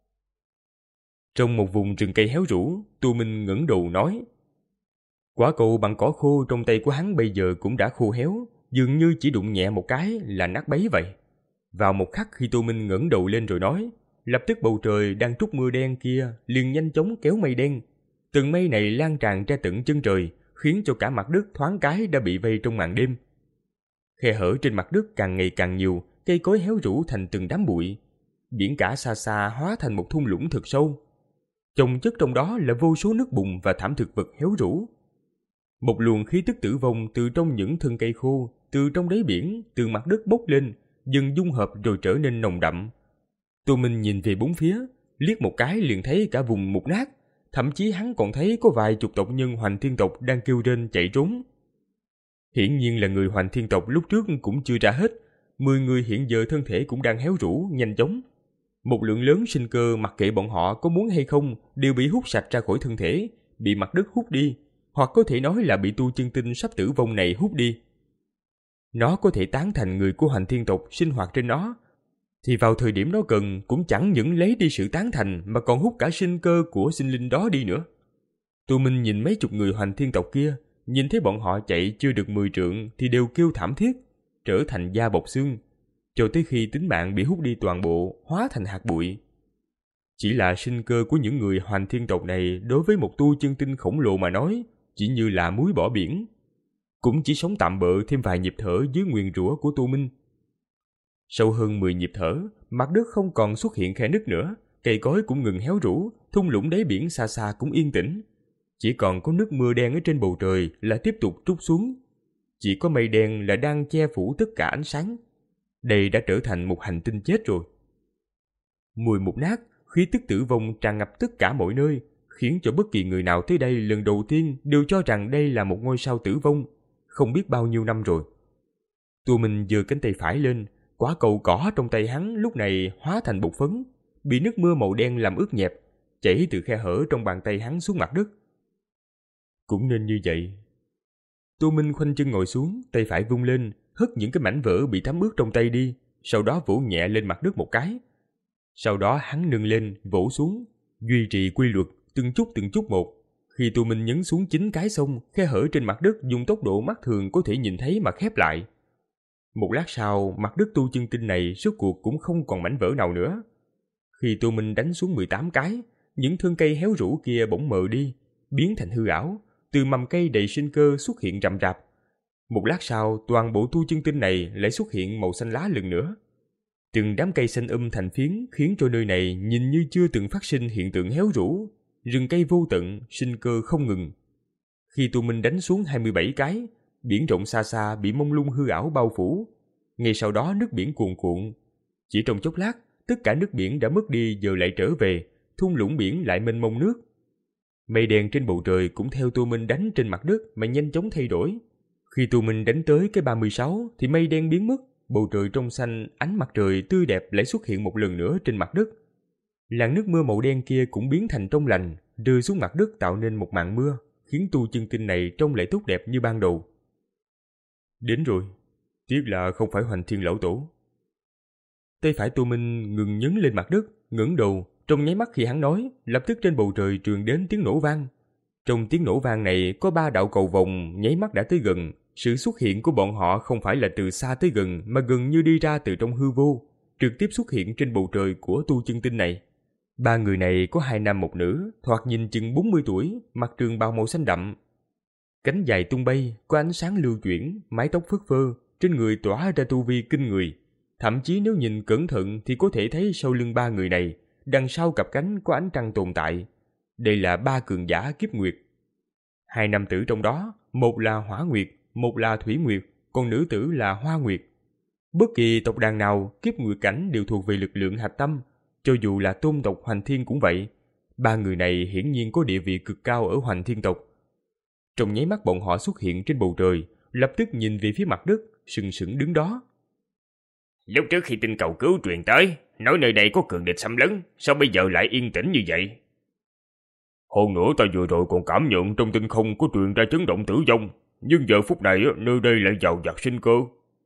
Trong một vùng rừng cây héo rũ, Tô Minh ngẩng đầu nói. Quả cầu bằng cỏ khô trong tay của hắn bây giờ cũng đã khô héo, dường như chỉ đụng nhẹ một cái là nát bấy vậy. Vào một khắc khi Tô Minh ngẩng đầu lên rồi nói, lập tức bầu trời đang trút mưa đen kia liền nhanh chóng kéo mây đen. Từng mây này lan tràn ra tận chân trời, khiến cho cả mặt đất thoáng cái đã bị vây trong màn đêm. Khe hở trên mặt đất càng ngày càng nhiều, cây cối héo rũ thành từng đám bụi. Biển cả xa xa hóa thành một thung lũng thật sâu. Chồng chất trong đó là vô số nước bùn và thảm thực vật héo rũ. Một luồng khí tức tử vong từ trong những thân cây khô, từ trong đáy biển, từ mặt đất bốc lên, dần dung hợp rồi trở nên nồng đậm. Tô Minh nhìn về bốn phía, liếc một cái liền thấy cả vùng mục nát, thậm chí hắn còn thấy có vài chục tộc nhân Hoành Thiên tộc đang kêu rên chạy trốn. Hiển nhiên là người Hoành Thiên tộc lúc trước cũng chưa ra hết, mười người hiện giờ thân thể cũng đang héo rũ nhanh chóng. Một lượng lớn sinh cơ mặc kệ bọn họ có muốn hay không đều bị hút sạch ra khỏi thân thể, bị mặt đất hút đi, hoặc có thể nói là bị tu chân tinh sắp tử vong này hút đi. Nó có thể tán thành người của Hoành Thiên tộc sinh hoạt trên nó, thì vào thời điểm nó cần cũng chẳng những lấy đi sự tán thành mà còn hút cả sinh cơ của sinh linh đó đi nữa. Tô Minh nhìn mấy chục người Hoành Thiên tộc kia, nhìn thấy bọn họ chạy chưa được mười trượng thì đều kêu thảm thiết, trở thành da bọc xương, cho tới khi tính mạng bị hút đi toàn bộ, hóa thành hạt bụi. Chỉ là sinh cơ của những người Hoành Thiên tộc này đối với một tu chân tinh khổng lồ mà nói, chỉ như là muối bỏ biển, cũng chỉ sống tạm bợ thêm vài nhịp thở dưới nguyền rủa của Tô Minh. Sau hơn mười nhịp thở, mặt đất không còn xuất hiện khe nứt nữa, cây cối cũng ngừng héo rũ, thung lũng đáy biển xa xa cũng yên tĩnh. Chỉ còn có nước mưa đen ở trên bầu trời là tiếp tục trút xuống. Chỉ có mây đen là đang che phủ tất cả ánh sáng. Đây đã trở thành một hành tinh chết rồi. Mùi mục nát, khí tức tử vong tràn ngập tất cả mọi nơi, khiến cho bất kỳ người nào tới đây lần đầu tiên đều cho rằng đây là một ngôi sao tử vong, không biết bao nhiêu năm rồi. Tô Minh giơ cánh tay phải lên, quả cầu cỏ trong tay hắn lúc này hóa thành bột phấn, bị nước mưa màu đen làm ướt nhẹp, chảy từ khe hở trong bàn tay hắn xuống mặt đất. Cũng nên như vậy. Tô Minh khoanh chân ngồi xuống, tay phải vung lên, hất những cái mảnh vỡ bị thấm ướt trong tay đi, sau đó vỗ nhẹ lên mặt đất một cái. Sau đó hắn nâng lên, vỗ xuống, duy trì quy luật, từng chút từng chút một. Khi Tô Minh nhấn xuống chín cái xong, khe hở trên mặt đất dùng tốc độ mắt thường có thể nhìn thấy mà khép lại. Một lát sau, mặt đất tu chân tinh này rốt cuộc cũng không còn mảnh vỡ nào nữa. Khi Tô Minh đánh xuống mười tám cái, những thân cây héo rũ kia bỗng mờ đi, biến thành hư ảo, từ mầm cây đầy sinh cơ xuất hiện rậm rạp. Một lát sau, toàn bộ tu chân tinh này lại xuất hiện màu xanh lá lần nữa. Từng đám cây xanh um thành phiến khiến cho nơi này nhìn như chưa từng phát sinh hiện tượng héo rũ, rừng cây vô tận, sinh cơ không ngừng. Khi Tô Minh đánh xuống hai mươi bảy cái, biển rộng xa xa bị mông lung hư ảo bao phủ. Ngay sau đó nước biển cuồn cuộn. Chỉ trong chốc lát, tất cả nước biển đã mất đi giờ lại trở về, thung lũng biển lại mênh mông nước. Mây đen trên bầu trời cũng theo Tô Minh đánh trên mặt đất mà nhanh chóng thay đổi. Khi Tô Minh đánh tới cái ba mươi sáu thì mây đen biến mất, bầu trời trong xanh, ánh mặt trời tươi đẹp lại xuất hiện một lần nữa trên mặt đất. Làn nước mưa màu đen kia cũng biến thành trong lành, rơi xuống mặt đất tạo nên một màn mưa, khiến tu chân tinh này trông lại tốt đẹp như ban đầu. Đến rồi, tiếc là không phải Hoành Thiên lão tổ. Tay phải Tô Minh ngừng nhấn lên mặt đất, ngẩng đầu, trong nháy mắt khi hắn nói, lập tức trên bầu trời truyền đến tiếng nổ vang. Trong tiếng nổ vang này có ba đạo cầu vồng nháy mắt đã tới gần. Sự xuất hiện của bọn họ không phải là từ xa tới gần mà gần như đi ra từ trong hư vô, trực tiếp xuất hiện trên bầu trời của tu chân tinh này. Ba người này có hai nam một nữ, thoạt nhìn chừng bốn mươi tuổi, mặc trường bào màu xanh đậm. Cánh dài tung bay, có ánh sáng lưu chuyển, mái tóc phất phơ, trên người tỏa ra tu vi kinh người. Thậm chí nếu nhìn cẩn thận thì có thể thấy sau lưng ba người này, đằng sau cặp cánh có ánh trăng tồn tại. Đây là ba cường giả kiếp nguyệt. Hai nam tử trong đó, một là Hỏa Nguyệt, một là Thủy Nguyệt, còn nữ tử là Hoa Nguyệt. Bất kỳ tộc đàn nào, kiếp nguyệt cảnh đều thuộc về lực lượng hạch tâm, cho dù là tôn tộc Hoành Thiên cũng vậy. Ba người này hiển nhiên có địa vị cực cao ở Hoành Thiên tộc. Trong nháy mắt bọn họ xuất hiện trên bầu trời, lập tức nhìn về phía mặt đất, sừng sững đứng đó. Lúc trước khi tin cầu cứu truyền tới, nói nơi đây có cường địch xâm lấn, sao bây giờ lại yên tĩnh như vậy? Hơn nữa ta vừa rồi còn cảm nhận trong tinh không có truyền ra chấn động tử vong, nhưng giờ phút này nơi đây lại giàu dạt sinh cơ.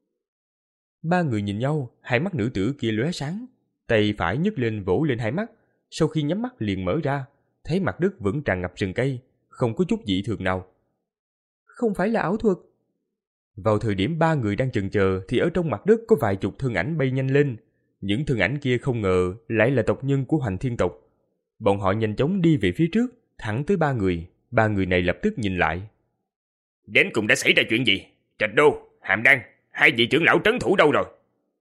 Ba người nhìn nhau, hai mắt nữ tử kia lóe sáng, tay phải nhấc lên vỗ lên hai mắt, sau khi nhắm mắt liền mở ra, thấy mặt đất vẫn tràn ngập rừng cây, không có chút dị thường nào. Không phải là ảo thuật. Vào thời điểm ba người đang chần chờ thì ở trong mặt đất có vài chục thân ảnh bay nhanh lên. Những thân ảnh kia không ngờ lại là tộc nhân của Hoành Thiên tộc. Bọn họ nhanh chóng đi về phía trước, thẳng tới ba người. Ba người này lập tức nhìn lại. Đến cùng đã xảy ra chuyện gì? Trạch Đô, Hàm Đan, hai vị trưởng lão trấn thủ đâu rồi?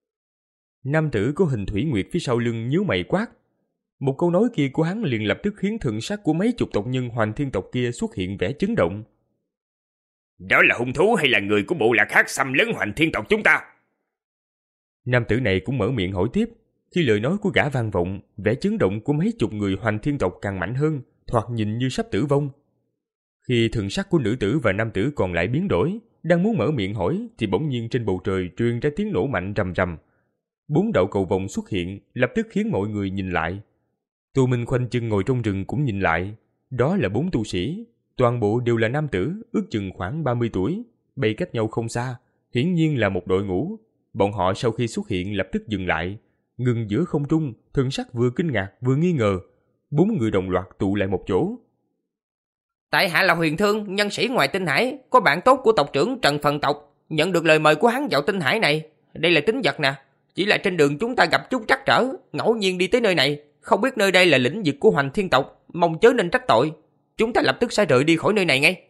Nam tử có hình Thủy Nguyệt phía sau lưng nhíu mày quát. Một câu nói kia của hắn liền lập tức khiến thần sắc của mấy chục tộc nhân Hoành Thiên tộc kia xuất hiện vẻ chấn động. Đó là hung thú hay là người của bộ lạc khác xâm lấn Hoành Thiên tộc chúng ta? Nam tử này cũng mở miệng hỏi tiếp. Khi lời nói của gã vang vọng, vẻ chấn động của mấy chục người Hoành Thiên tộc càng mạnh hơn, thoạt nhìn như sắp tử vong. Khi thần sắc của nữ tử và nam tử còn lại biến đổi, đang muốn mở miệng hỏi thì bỗng nhiên trên bầu trời truyền ra tiếng nổ mạnh rầm rầm. Bốn đạo cầu vồng xuất hiện, lập tức khiến mọi người nhìn lại. Tô Minh khoanh chân ngồi trong rừng cũng nhìn lại. Đó là bốn tu sĩ, toàn bộ đều là nam tử, ước chừng khoảng ba mươi tuổi, bay cách nhau không xa, hiển nhiên là một đội ngũ. Bọn họ sau khi xuất hiện lập tức dừng lại, ngừng giữa không trung, thần sắc vừa kinh ngạc vừa nghi ngờ. Bốn người đồng loạt tụ lại một chỗ. Tại hạ là Huyền Thương, nhân sĩ ngoài Tinh Hải, có bạn tốt của tộc trưởng Trần Phần tộc, nhận được lời mời của hắn vào Tinh Hải này. Đây là tín vật nè, chỉ là trên đường chúng ta gặp chút trắc trở, ngẫu nhiên đi tới nơi này, không biết nơi đây là lĩnh vực của Hoành Thiên tộc, mong chớ nên trách tội. Chúng ta lập tức sẽ rời đi khỏi nơi này ngay.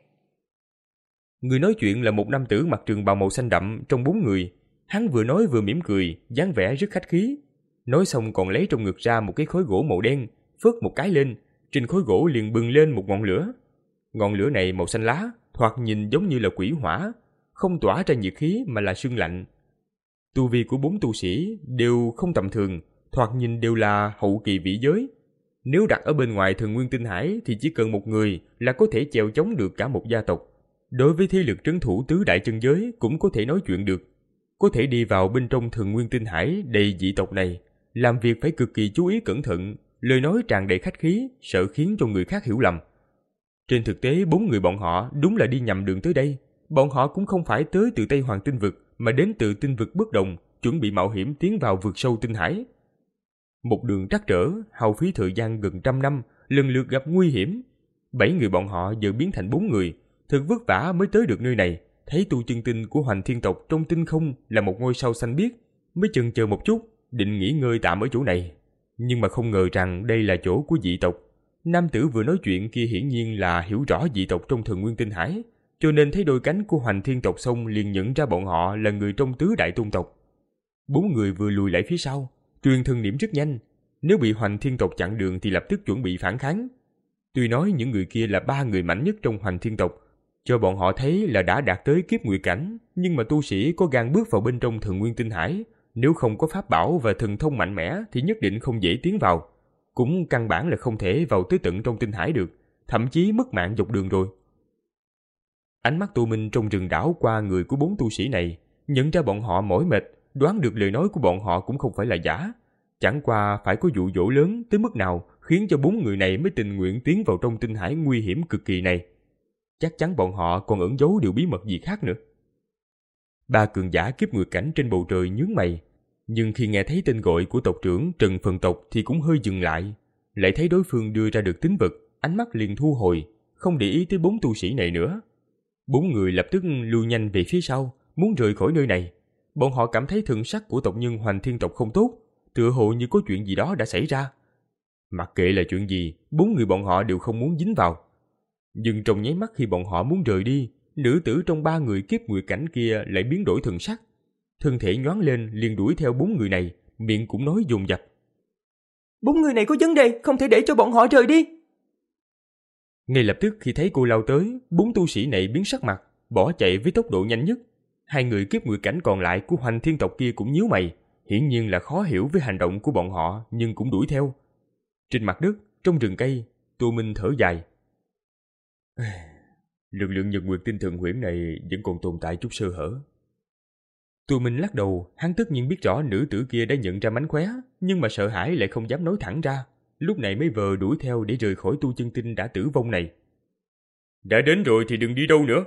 Người nói chuyện là một nam tử mặc trường bào màu xanh đậm trong bốn người. Hắn vừa nói vừa mỉm cười, dáng vẻ rất khách khí. Nói xong còn lấy trong ngực ra một cái khối gỗ màu đen, phất một cái lên, trên khối gỗ liền bừng lên một ngọn lửa. Ngọn lửa này màu xanh lá, thoạt nhìn giống như là quỷ hỏa, không tỏa ra nhiệt khí mà là sương lạnh. Tu vi của bốn tu sĩ đều không tầm thường, thoạt nhìn đều là hậu kỳ vĩ giới. Nếu đặt ở bên ngoài Thần Nguyên Tinh Hải thì chỉ cần một người là có thể chèo chống được cả một gia tộc. Đối với thế lực trấn thủ tứ đại chân giới cũng có thể nói chuyện được. Có thể đi vào bên trong Thần Nguyên Tinh Hải đầy dị tộc này, làm việc phải cực kỳ chú ý cẩn thận, lời nói tràn đầy khách khí, sợ khiến cho người khác hiểu lầm. Trên thực tế bốn người bọn họ đúng là đi nhầm đường tới đây. Bọn họ cũng không phải tới từ Tây Hoàng Tinh Vực, mà đến từ tinh vực bất đồng, chuẩn bị mạo hiểm tiến vào vực sâu Tinh Hải. Một đường trắc trở, hao phí thời gian gần trăm năm, lần lượt gặp nguy hiểm. Bảy người bọn họ giờ biến thành bốn người, thật vất vả mới tới được nơi này. Thấy tu chân tinh của Hoành Thiên tộc trong tinh không là một ngôi sao xanh biếc, mới chần chờ một chút, định nghỉ ngơi tạm ở chỗ này. Nhưng mà không ngờ rằng đây là chỗ của dị tộc. Nam tử vừa nói chuyện kia hiển nhiên là hiểu rõ dị tộc trong Thần Nguyên Tinh Hải, cho nên thấy đôi cánh của Hoành Thiên tộc xong liền nhận ra bọn họ là người trong tứ đại tôn tộc. Bốn người vừa lùi lại phía sau, truyền thân niệm rất nhanh, nếu bị Hoành Thiên tộc chặn đường thì lập tức chuẩn bị phản kháng. Tuy nói những người kia là ba người mạnh nhất trong Hoành Thiên tộc, cho bọn họ thấy là đã đạt tới kiếp nguyệt cảnh, nhưng mà tu sĩ có gan bước vào bên trong Thần Nguyên Tinh Hải, nếu không có pháp bảo và thần thông mạnh mẽ thì nhất định không dễ tiến vào, cũng căn bản là không thể vào tới tận trong Tinh Hải được, thậm chí mất mạng dọc đường rồi. Ánh mắt Tô Minh trong rừng đảo qua người của bốn tu sĩ này, nhận ra bọn họ mỏi mệt, đoán được lời nói của bọn họ cũng không phải là giả. Chẳng qua phải có dụ dỗ lớn tới mức nào khiến cho bốn người này mới tình nguyện tiến vào trong Tinh Hải nguy hiểm cực kỳ này. Chắc chắn bọn họ còn ẩn giấu điều bí mật gì khác nữa. Ba cường giả kiếp nguyệt cảnh trên bầu trời nhướng mày, nhưng khi nghe thấy tên gọi của tộc trưởng Trần Phần tộc thì cũng hơi dừng lại. lại thấy đối phương đưa ra được tín vật, ánh mắt liền thu hồi, không để ý tới bốn tu sĩ này nữa. Bốn người lập tức lui nhanh về phía sau, muốn rời khỏi nơi này. Bọn họ cảm thấy thần sắc của tộc nhân Hoành Thiên tộc không tốt, tựa hồ như có chuyện gì đó đã xảy ra. Mặc kệ là chuyện gì, bốn người bọn họ đều không muốn dính vào. Nhưng trong nháy mắt khi bọn họ muốn rời đi, nữ tử trong ba người kiếp nguyệt cảnh kia lại biến đổi thần sắc. Thân thể nhoáng lên liền đuổi theo bốn người này, miệng cũng nói dồn dập. Bốn người này có vấn đề, không thể để cho bọn họ rời đi. Ngay lập tức khi thấy cô lao tới, bốn tu sĩ này biến sắc mặt, bỏ chạy với tốc độ nhanh nhất. Hai người kiếp nguyệt cảnh còn lại của Hoành Thiên tộc kia cũng nhíu mày, hiển nhiên là khó hiểu với hành động của bọn họ nhưng cũng đuổi theo. Trên mặt đất, trong rừng cây, Tô Minh thở dài. Lực lượng Nhật Nguyệt Tinh Thần Huyễn này vẫn còn tồn tại chút sơ hở. Tô Minh lắc đầu, hắn tất nhiên biết rõ nữ tử kia đã nhận ra mánh khóe, nhưng mà sợ hãi lại không dám nói thẳng ra. Lúc này mới vờ đuổi theo để rời khỏi tu chân tinh đã tử vong này. Đã đến rồi thì đừng đi đâu nữa.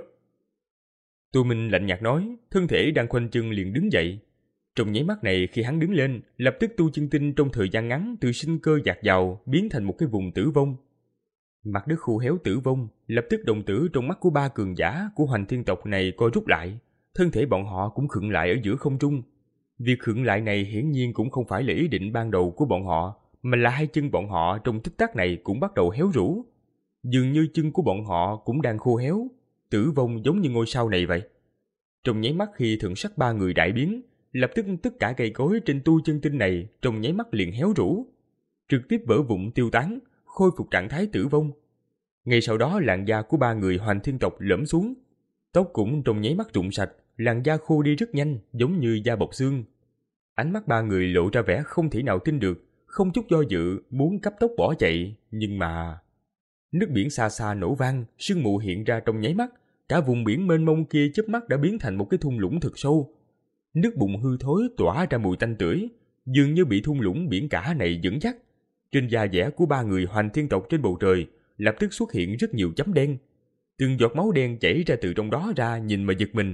Tô Minh lạnh nhạt nói, thân thể đang khoanh chân liền đứng dậy. Trong nháy mắt này khi hắn đứng lên, lập tức tu chân tinh trong thời gian ngắn từ sinh cơ dạt dào biến thành một cái vùng tử vong. Mặt đất khô héo tử vong, lập tức đồng tử trong mắt của ba cường giả của Hoành Thiên tộc này co rút lại, thân thể bọn họ cũng khựng lại ở giữa không trung. Việc khựng lại này hiển nhiên cũng không phải là ý định ban đầu của bọn họ, mà là hai chân bọn họ trong tích tắc này cũng bắt đầu héo rũ. Dường như chân của bọn họ cũng đang khô héo, tử vong giống như ngôi sao này vậy. Trong nháy mắt khi thượng sắc ba người đại biến, lập tức tất cả cây cối trên tu chân tinh này trong nháy mắt liền héo rũ, trực tiếp vỡ vụn tiêu tán, khôi phục trạng thái tử vong. Ngay sau đó làn da của ba người Hoành Thiên tộc lõm xuống, tóc cũng trong nháy mắt rụng sạch, làn da khô đi rất nhanh, giống như da bọc xương. Ánh mắt ba người lộ ra vẻ không thể nào tin được, không chút do dự muốn cấp tốc bỏ chạy, nhưng mà nước biển xa xa nổ vang, sương mù hiện ra trong nháy mắt, cả vùng biển mênh mông kia chớp mắt đã biến thành một cái thung lũng thực sâu. Nước bùn hư thối tỏa ra mùi tanh tưởi, dường như bị thung lũng biển cả này dẫn dắt. Trên da dẻ của ba người Hoành Thiên tộc trên bầu trời lập tức xuất hiện rất nhiều chấm đen. Từng giọt máu đen chảy ra từ trong đó ra, nhìn mà giật mình.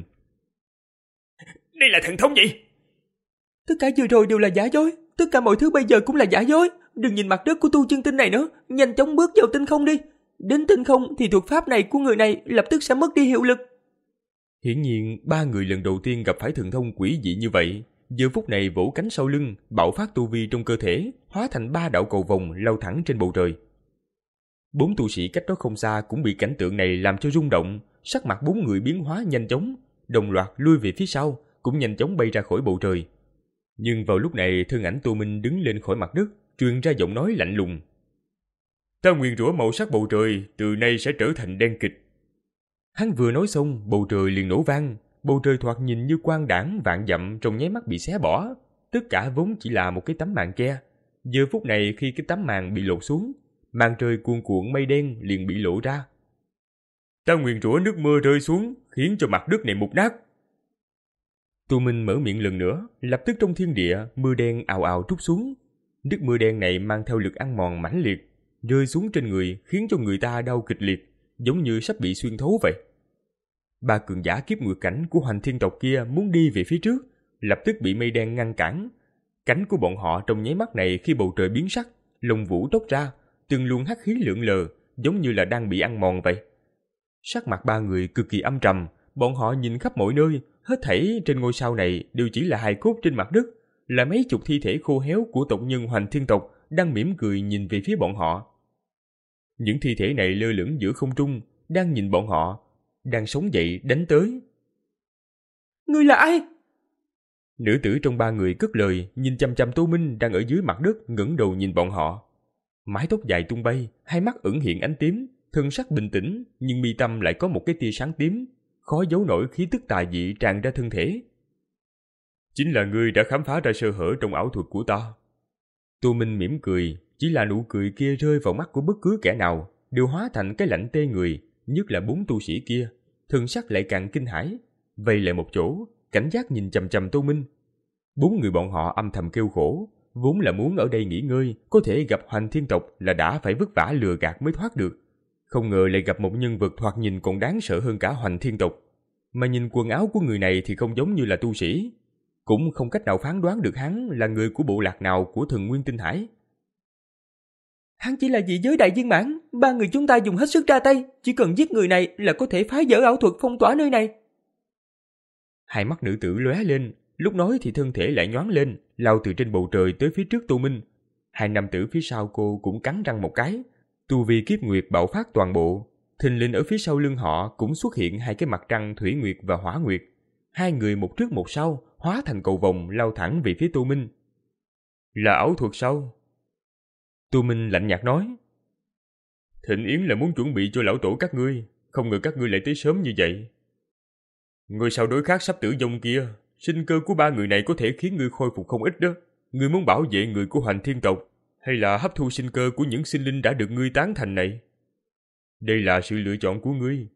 Đây là thần thông gì? Tất cả vừa rồi đều là giả dối, tất cả mọi thứ bây giờ cũng là giả dối. Đừng nhìn mặt đất của tu chân tinh này nữa, nhanh chóng bước vào tinh không đi. Đến tinh không thì thuật pháp này của người này lập tức sẽ mất đi hiệu lực. Hiển nhiên ba người lần đầu tiên gặp phải thần thông quỷ dị như vậy, giờ phút này vỗ cánh sau lưng, bạo phát tu vi trong cơ thể, hóa thành ba đạo cầu vồng lao thẳng trên bầu trời. Bốn tu sĩ cách đó không xa cũng bị cảnh tượng này làm cho rung động, sắc mặt bốn người biến hóa nhanh chóng, đồng loạt lui về phía sau, cũng nhanh chóng bay ra khỏi bầu trời. Nhưng vào lúc này thân ảnh Tô Minh đứng lên khỏi mặt đất, truyền ra giọng nói lạnh lùng. Ta nguyền rủa màu sắc bầu trời từ nay sẽ trở thành đen kịch. Hắn vừa nói xong, bầu trời liền nổ vang, bầu trời thoạt nhìn như quang đãng vạn dặm trong nháy mắt bị xé bỏ, tất cả vốn chỉ là một cái tấm màn che. Giờ phút này khi cái tấm màn bị lột xuống, màn trời cuồn cuộn mây đen liền bị lộ ra. Ta nguyền rủa nước mưa rơi xuống, khiến cho mặt đất này mục nát. Tô Minh mở miệng lần nữa, lập tức trong thiên địa mưa đen ào ào trút xuống. Nước mưa đen này mang theo lực ăn mòn mãnh liệt, rơi xuống trên người khiến cho người ta đau kịch liệt, giống như sắp bị xuyên thấu vậy. Ba cường giả kiếp nguyệt cảnh của Hoành Thiên tộc kia muốn đi về phía trước, lập tức bị mây đen ngăn cản. Cánh của bọn họ trong nháy mắt này khi bầu trời biến sắc, lông vũ tốc ra, từng luồng hắc khí lượn lờ, giống như là đang bị ăn mòn vậy. Sắc mặt ba người cực kỳ âm trầm, bọn họ nhìn khắp mọi nơi, hết thảy trên ngôi sao này đều chỉ là hài cốt trên mặt đất, là mấy chục thi thể khô héo của tộc nhân Hoành Thiên tộc đang mỉm cười nhìn về phía bọn họ. Những thi thể này lơ lửng giữa không trung, đang nhìn bọn họ, đang sống dậy đánh tới. Ngươi là ai? Nữ tử trong ba người cất lời, nhìn chằm chằm Tô Minh đang ở dưới mặt đất, ngẩng đầu nhìn bọn họ. Mái tóc dài tung bay, hai mắt ẩn hiện ánh tím, thân sắc bình tĩnh, nhưng mi tâm lại có một cái tia sáng tím, khó giấu nổi khí tức tà dị tràn ra thân thể. Chính là ngươi đã khám phá ra sơ hở trong ảo thuật của ta. Tô Minh mỉm cười, chỉ là nụ cười kia rơi vào mắt của bất cứ kẻ nào đều hóa thành cái lạnh tê người, nhất là bốn tu sĩ kia, thân sắc lại càng kinh hãi, vây lại một chỗ, cảnh giác nhìn chằm chằm Tô Minh. Bốn người bọn họ âm thầm kêu khổ, vốn là muốn ở đây nghỉ ngơi, có thể gặp Hoành Thiên tộc là đã phải vất vả lừa gạt mới thoát được. Không ngờ lại gặp một nhân vật thoạt nhìn còn đáng sợ hơn cả Hoành Thiên tộc. Mà nhìn quần áo của người này thì không giống như là tu sĩ, cũng không cách nào phán đoán được hắn là người của bộ lạc nào của Thần Nguyên Tinh Hải. Hắn chỉ là dị giới đại viên mãn, ba người chúng ta dùng hết sức ra tay, chỉ cần giết người này là có thể phá vỡ ảo thuật phong tỏa nơi này. Hai mắt nữ tử lóe lên, lúc nói thì thân thể lại nhoáng lên, lao từ trên bầu trời tới phía trước Tô Minh. Hai nam tử phía sau cô cũng cắn răng một cái, tu vi kiếp nguyệt bạo phát toàn bộ. Thình lình ở phía sau lưng họ cũng xuất hiện hai cái mặt trăng thủy nguyệt và hỏa nguyệt. Hai người một trước một sau, hóa thành cầu vồng lao thẳng về phía Tô Minh. Là ảo thuật sao? Tô Minh lạnh nhạt nói. Thịnh Yến là muốn chuẩn bị cho lão tổ các ngươi, không ngờ các ngươi lại tới sớm như vậy. Người sao đối khác sắp tử vong kia, sinh cơ của ba người này có thể khiến ngươi khôi phục không ít đó. Ngươi muốn bảo vệ người của Hoành Thiên tộc, hay là hấp thu sinh cơ của những sinh linh đã được ngươi tán thành này? Đây là sự lựa chọn của ngươi.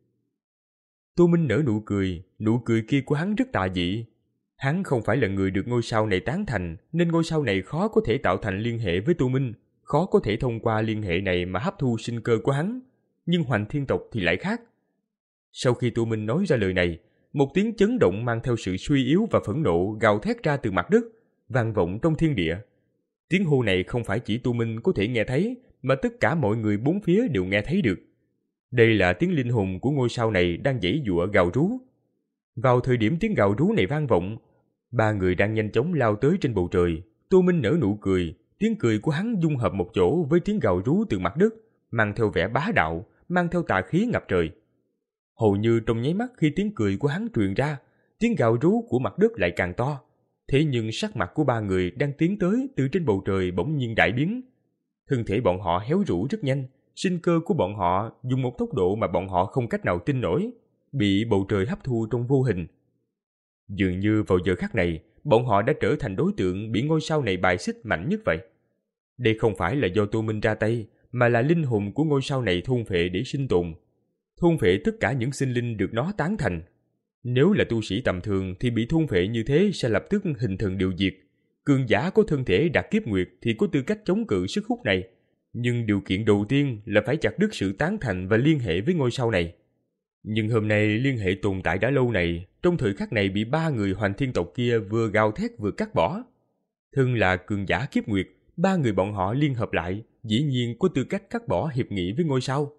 Tô Minh nở nụ cười, nụ cười kia của hắn rất tà dị. Hắn không phải là người được ngôi sao này tán thành, nên ngôi sao này khó có thể tạo thành liên hệ với Tô Minh, khó có thể thông qua liên hệ này mà hấp thu sinh cơ của hắn. Nhưng Hoành Thiên tộc thì lại khác. Sau khi Tô Minh nói ra lời này, một tiếng chấn động mang theo sự suy yếu và phẫn nộ gào thét ra từ mặt đất, vang vọng trong thiên địa. Tiếng hô này không phải chỉ Tô Minh có thể nghe thấy, mà tất cả mọi người bốn phía đều nghe thấy được. Đây là tiếng linh hồn của ngôi sao này đang giãy giụa gào rú. Vào thời điểm tiếng gào rú này vang vọng, ba người đang nhanh chóng lao tới trên bầu trời. Tô Minh nở nụ cười, tiếng cười của hắn dung hợp một chỗ với tiếng gào rú từ mặt đất, mang theo vẻ bá đạo, mang theo tà khí ngập trời. Hầu như trong nháy mắt khi tiếng cười của hắn truyền ra, tiếng gào rú của mặt đất lại càng to. Thế nhưng sắc mặt của ba người đang tiến tới từ trên bầu trời bỗng nhiên đại biến. Thân thể bọn họ héo rũ rất nhanh, sinh cơ của bọn họ dùng một tốc độ mà bọn họ không cách nào tin nổi, bị bầu trời hấp thu trong vô hình. Dường như vào giờ khắc này, bọn họ đã trở thành đối tượng bị ngôi sao này bài xích mạnh nhất vậy. Đây không phải là do Tô Minh ra tay, mà là linh hồn của ngôi sao này thôn phệ để sinh tồn. Thôn phệ tất cả những sinh linh được nó tán thành. Nếu là tu sĩ tầm thường thì bị thôn phệ như thế sẽ lập tức hình thần điều diệt. Cường giả có thân thể đạt kiếp nguyệt thì có tư cách chống cự sức hút này. Nhưng điều kiện đầu tiên là phải chặt đứt sự tán thành và liên hệ với ngôi sao này. Nhưng hôm nay liên hệ tồn tại đã lâu này, trong thời khắc này bị ba người Hoành Thiên tộc kia vừa gào thét vừa cắt bỏ. Thân là cường giả kiếp nguyệt, ba người bọn họ liên hợp lại, dĩ nhiên có tư cách cắt bỏ hiệp nghị với ngôi sao.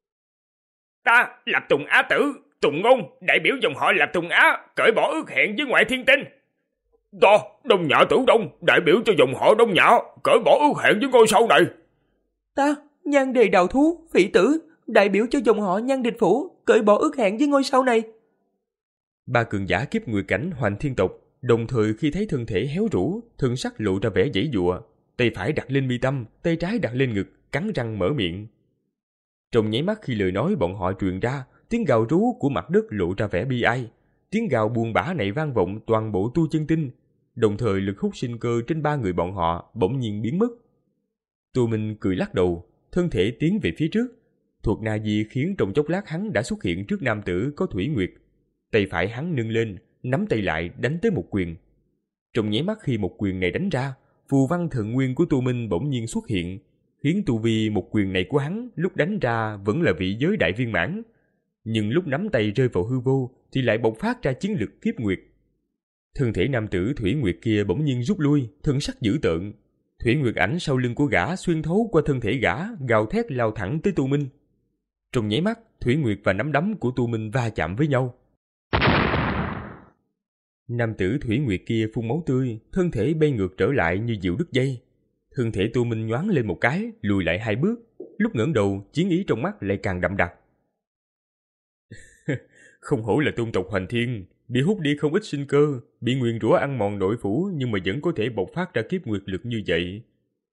Ta, Lập Tùng Á Tử, Tùng Ngôn, đại biểu dòng họ Lập Tùng Á, cởi bỏ ước hẹn với ngoại thiên tinh. Ta, Đông Nhã Tử Đông, đại biểu cho dòng họ Đông Nhã, cởi bỏ ước hẹn với ngôi sao này. Ta, Nhan Đề Đào Thú, Phỉ Tử, đại biểu cho dòng họ Nhan Địch Phủ, cởi bỏ ước hẹn với ngôi sao này. Ba cường giả kiếp nguyệt cảnh Hoành Thiên tộc, đồng thời khi thấy thân thể héo rũ, thân sắc lộ ra vẻ giãy giụa, tay phải đặt lên mi tâm, tay trái đặt lên ngực, cắn răng mở miệng. Trong nháy mắt khi lời nói bọn họ truyền ra, tiếng gào rú của mặt đất lộ ra vẻ bi ai. Tiếng gào buồn bã này vang vọng toàn bộ tu chân tinh, đồng thời lực hút sinh cơ trên ba người bọn họ bỗng nhiên biến mất. Tô Minh cười lắc đầu, thân thể tiến về phía trước. Thuật Na Di khiến trong chốc lát hắn đã xuất hiện trước nam tử có thủy nguyệt. Tay phải hắn nâng lên, nắm tay lại đánh tới một quyền. Trong nháy mắt khi một quyền này đánh ra, phù văn thần nguyên của Tô Minh bỗng nhiên xuất hiện, khiến tu vi một quyền này của hắn lúc đánh ra vẫn là vị giới đại viên mãn, nhưng lúc nắm tay rơi vào hư vô thì lại bộc phát ra chiến lực kiếp nguyệt. Thân thể nam tử thủy nguyệt kia bỗng nhiên rút lui, thân sắc dữ tợn. Thủy nguyệt ảnh sau lưng của gã xuyên thấu qua thân thể gã, gào thét lao thẳng tới Tô Minh. Trong nháy mắt, thủy nguyệt và nắm đấm của Tô Minh va chạm với nhau. Nam tử thủy nguyệt kia phun máu tươi, thân thể bay ngược trở lại như diều đứt dây. Thân thể Tô Minh nhoáng lên một cái, lùi lại hai bước. Lúc ngẩng đầu, chiến ý trong mắt lại càng đậm đặc. Không hổ là tôn tộc Hoành Thiên, bị hút đi không ít sinh cơ, bị nguyền rủa ăn mòn nội phủ nhưng mà vẫn có thể bộc phát ra kiếp nguyệt lực như vậy.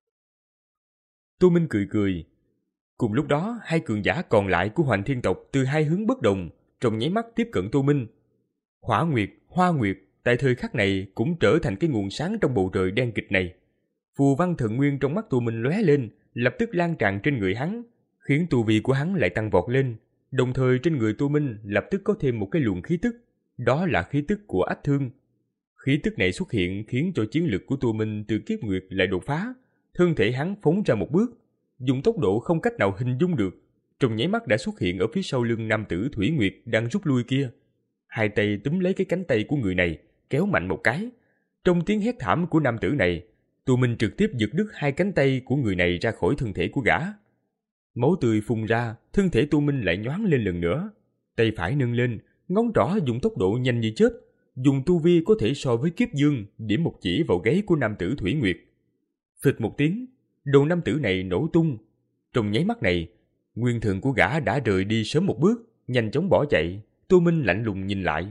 Tô Minh cười cười. Cùng lúc đó, hai cường giả còn lại của Hoành Thiên tộc từ hai hướng bất đồng, trong nháy mắt tiếp cận Tô Minh. Hỏa Nguyệt, Hoa Nguyệt, tại thời khắc này cũng trở thành cái nguồn sáng trong bầu trời đen kịch này. Phù văn thần nguyên trong mắt Tô Minh lóe lên, lập tức lan tràn trên người hắn, khiến tu vi của hắn lại tăng vọt lên. Đồng thời trên người Tô Minh lập tức có thêm một cái luồng khí tức, đó là khí tức của Ách Thương. Khí tức này xuất hiện khiến cho chiến lực của Tô Minh từ kiếp nguyệt lại đột phá, thân thể hắn phóng ra một bước, dùng tốc độ không cách nào hình dung được, trong nháy mắt đã xuất hiện ở phía sau lưng nam tử thủy nguyệt đang rút lui kia. Hai tay túm lấy cái cánh tay của người này, kéo mạnh một cái. Trong tiếng hét thảm của nam tử này, Tô Minh trực tiếp giật đứt hai cánh tay của người này ra khỏi thân thể của gã. Máu tươi phun ra, thân thể Tô Minh lại nhoáng lên lần nữa. Tay phải nâng lên, ngón trỏ dùng tốc độ nhanh như chớp, dùng tu vi có thể so với kiếp dương, điểm một chỉ vào gáy của nam tử Thủy Nguyệt. Phịch một tiếng, đầu nam tử này nổ tung. Trong nháy mắt này, nguyên thần của gã đã rời đi sớm một bước, nhanh chóng bỏ chạy. Tô Minh lạnh lùng nhìn lại.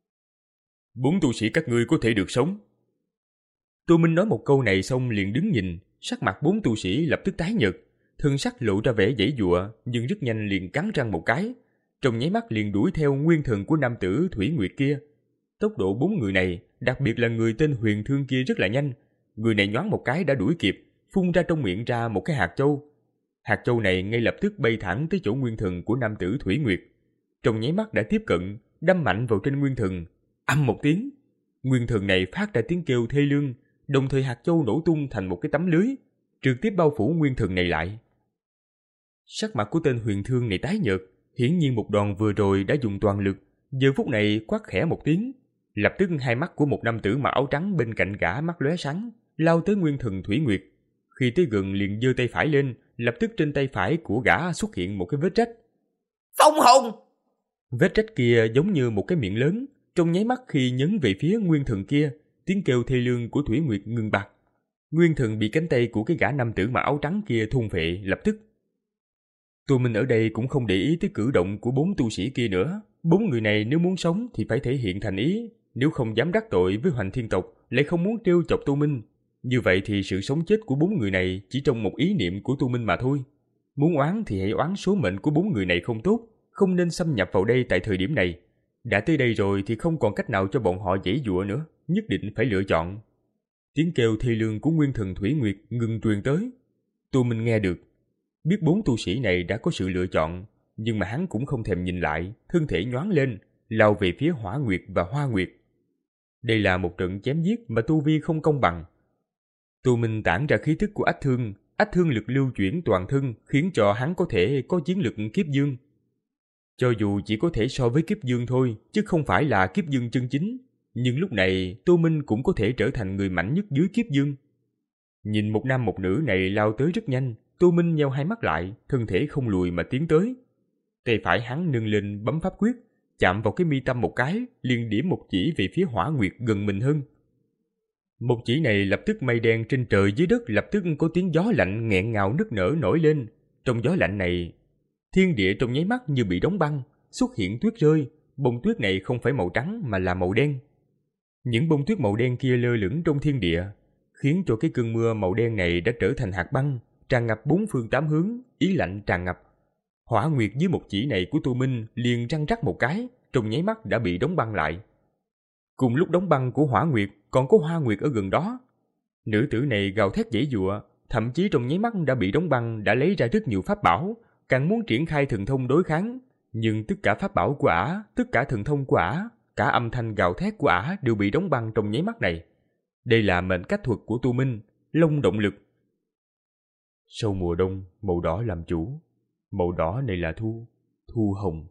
Bốn tu sĩ các ngươi có thể được sống. Tô Minh nói một câu này xong liền đứng nhìn, sắc mặt bốn tu sĩ lập tức tái nhợt, thân sắc lộ ra vẻ giãy giụa, nhưng rất nhanh liền cắn răng một cái, trong nháy mắt liền đuổi theo nguyên thần của nam tử Thủy Nguyệt kia. Tốc độ bốn người này, đặc biệt là người tên Huyền Thương kia rất là nhanh, người này nhoáng một cái đã đuổi kịp, phun ra trong miệng ra một cái hạt châu. Hạt châu này ngay lập tức bay thẳng tới chỗ nguyên thần của nam tử Thủy Nguyệt, trong nháy mắt đã tiếp cận, đâm mạnh vào trên nguyên thần. Âm một tiếng, nguyên thần này phát ra tiếng kêu thê lương, đồng thời hạt châu nổ tung thành một cái tấm lưới, trực tiếp bao phủ nguyên thần này lại. Sắc mặt của tên Huyền Thương này tái nhợt, hiển nhiên một đòn vừa rồi đã dùng toàn lực, giờ phút này quát khẽ một tiếng, lập tức hai mắt của một nam tử mặc áo trắng bên cạnh gã mắt lóe sáng, lao tới nguyên thần Thủy Nguyệt. Khi tới gần liền giơ tay phải lên, lập tức trên tay phải của gã xuất hiện một cái vết rách. Phong hồn! Vết rách kia giống như một cái miệng lớn, trong nháy mắt khi nhấn về phía nguyên thần kia, tiếng kêu thê lương của Thủy Nguyệt ngừng bặt. Nguyên thần bị cánh tay của cái gã nam tử mặc áo trắng kia thôn phệ lập tức. Tô Minh ở đây cũng không để ý tới cử động của bốn tu sĩ kia nữa. Bốn người này nếu muốn sống thì phải thể hiện thành ý, nếu không dám đắc tội với Hoành Thiên tộc, lại không muốn trêu chọc Tô Minh. Như vậy thì sự sống chết của bốn người này chỉ trong một ý niệm của Tô Minh mà thôi. Muốn oán thì hãy oán số mệnh của bốn người này không tốt, không nên xâm nhập vào đây tại thời điểm này. Đã tới đây rồi thì không còn cách nào cho bọn họ giãy giụa nữa, nhất định phải lựa chọn. Tiếng kêu thê lương của nguyên thần Thủy Nguyệt ngừng truyền tới. Tô Minh nghe được, biết bốn tu sĩ này đã có sự lựa chọn, nhưng mà hắn cũng không thèm nhìn lại, thân thể nhoáng lên, lao về phía Hỏa Nguyệt và Hoa Nguyệt. Đây là một trận chém giết mà tu vi không công bằng. Tô Minh tản ra khí tức của ách thương, ách thương lực lưu chuyển toàn thân khiến cho hắn có thể có chiến lực kiếp dương. Cho dù chỉ có thể so với kiếp dương thôi, chứ không phải là kiếp dương chân chính, nhưng lúc này Tô Minh cũng có thể trở thành người mạnh nhất dưới kiếp dương. Nhìn một nam một nữ này lao tới rất nhanh, Tô Minh nheo hai mắt lại, thân thể không lùi mà tiến tới. Tay phải hắn nâng lên bấm pháp quyết, chạm vào cái mi tâm một cái, liền điểm một chỉ về phía Hỏa Nguyệt gần mình hơn. Một chỉ này lập tức mây đen trên trời dưới đất lập tức có tiếng gió lạnh nghẹn ngào nức nở nổi lên. Trong gió lạnh này, thiên địa trong nháy mắt như bị đóng băng, xuất hiện tuyết rơi. Bông tuyết này không phải màu trắng mà là màu đen. Những bông tuyết màu đen kia lơ lửng trong thiên địa, khiến cho cái cơn mưa màu đen này đã trở thành hạt băng, tràn ngập bốn phương tám hướng, ý lạnh tràn ngập. Hỏa Nguyệt dưới một chỉ này của Tô Minh liền răng rắc một cái, trong nháy mắt đã bị đóng băng lại. Cùng lúc đóng băng của Hỏa Nguyệt còn có Hoa Nguyệt ở gần đó. Nữ tử này gào thét giãy giụa, thậm chí trong nháy mắt đã bị đóng băng, đã lấy ra rất nhiều pháp bảo, càng muốn triển khai thần thông đối kháng, nhưng tất cả pháp bảo của ả, tất cả thần thông của ả, cả âm thanh gào thét của ả đều bị đóng băng trong nháy mắt này. Đây là mệnh cách thuật của Tô Minh, Long động lực. Sau mùa đông, màu đỏ làm chủ, màu đỏ này là thu, thu hồng.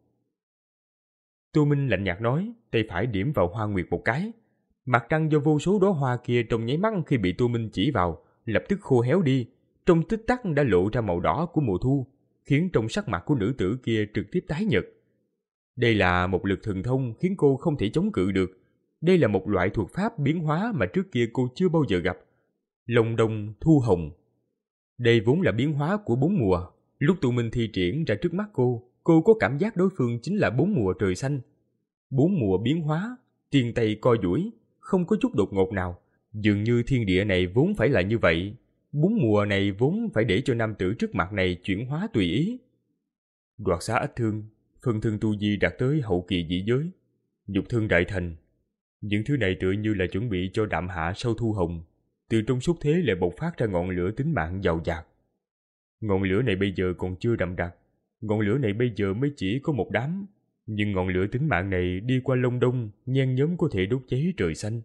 Tô Minh lạnh nhạt nói, tay phải điểm vào Hoa Nguyệt một cái. Mặt trăng do vô số đóa hoa kia trong nháy mắt khi bị Tô Minh chỉ vào, lập tức khô héo đi, trong tích tắc đã lộ ra màu đỏ của mùa thu, khiến trong sắc mặt của nữ tử kia trực tiếp tái nhợt. Đây là một lực thần thông khiến cô không thể chống cự được. Đây là một loại thuật pháp biến hóa mà trước kia cô chưa bao giờ gặp. Long đông thu hồng. Đây vốn là biến hóa của bốn mùa. Lúc Tô Minh thi triển ra trước mắt cô, cô có cảm giác đối phương chính là bốn mùa trời xanh. Bốn mùa biến hóa, tiền tay co duỗi, không có chút đột ngột nào. Dường như thiên địa này vốn phải là như vậy. Bốn mùa này vốn phải để cho nam tử trước mặt này chuyển hóa tùy ý. Đoạt xá ách thương, phân thân tu vi đạt tới hậu kỳ dị giới, nhục thương đại thành. Những thứ này tựa như là chuẩn bị cho đạm hạ sau thu hồng. Từ trong xúc thế lại bộc phát ra ngọn lửa tính mạng giàu dạt. Ngọn lửa này bây giờ còn chưa đậm đặc. Ngọn lửa này bây giờ mới chỉ có một đám. Nhưng ngọn lửa tính mạng này đi qua Long Đông, nhen nhóm có thể đốt cháy trời xanh.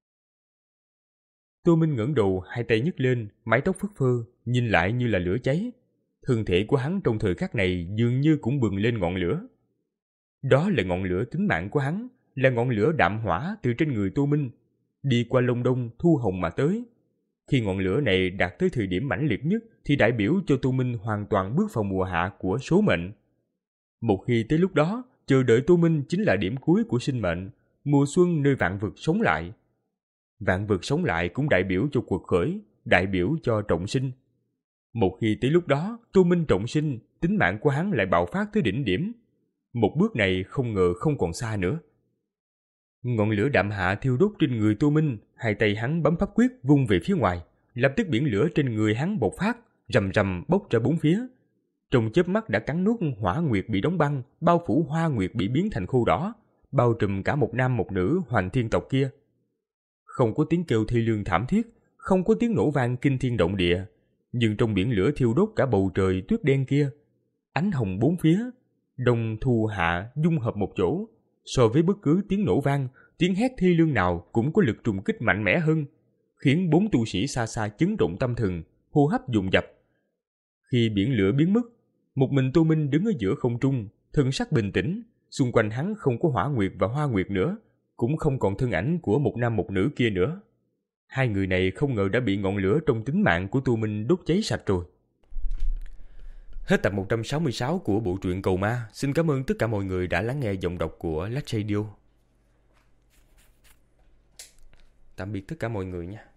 Tô Minh ngẩng đầu, hai tay nhấc lên, mái tóc phất phơ, nhìn lại như là lửa cháy. Thân thể của hắn trong thời khắc này dường như cũng bừng lên ngọn lửa. Đó là ngọn lửa tính mạng của hắn, là ngọn lửa đạm hỏa từ trên người Tô Minh, đi qua Long Đông thu hồng mà tới. Khi ngọn lửa này đạt tới thời điểm mãnh liệt nhất thì đại biểu cho Tô Minh hoàn toàn bước vào mùa hạ của số mệnh. Một khi tới lúc đó, chờ đợi Tô Minh chính là điểm cuối của sinh mệnh, mùa xuân nơi vạn vực sống lại. Vạn vực sống lại cũng đại biểu cho cuộc khởi, đại biểu cho trọng sinh. Một khi tới lúc đó, Tô Minh trọng sinh, tính mạng của hắn lại bạo phát tới đỉnh điểm. Một bước này không ngờ không còn xa nữa. Ngọn lửa đạm hạ thiêu đốt trên người Tô Minh, hai tay hắn bấm pháp quyết vung về phía ngoài, lập tức biển lửa trên người hắn bộc phát, rầm rầm bốc ra bốn phía. Trong chớp mắt đã cắn nuốt hỏa nguyệt bị đóng băng, bao phủ hoa nguyệt bị biến thành khô đỏ, bao trùm cả một nam một nữ Hoành Thiên tộc kia. Không có tiếng kêu thê lương thảm thiết, không có tiếng nổ vang kinh thiên động địa, nhưng trong biển lửa thiêu đốt cả bầu trời tuyết đen kia, ánh hồng bốn phía, đông thu hạ dung hợp một chỗ, so với bất cứ tiếng nổ vang, tiếng hét thê lương nào cũng có lực trùng kích mạnh mẽ hơn, khiến bốn tu sĩ xa xa chấn động tâm thần, hô hấp dồn dập. Khi biển lửa biến mất, một mình Tô Minh đứng ở giữa không trung, thân sắc bình tĩnh, xung quanh hắn không có hỏa nguyệt và hoa nguyệt nữa, cũng không còn thân ảnh của một nam một nữ kia nữa. Hai người này không ngờ đã bị ngọn lửa trong tính mạng của Tô Minh đốt cháy sạch rồi. Hết tập một trăm sáu mươi sáu của bộ truyện Cầu Ma. Xin cảm ơn tất cả mọi người đã lắng nghe giọng đọc của Lách Radio. Tạm biệt tất cả mọi người nha.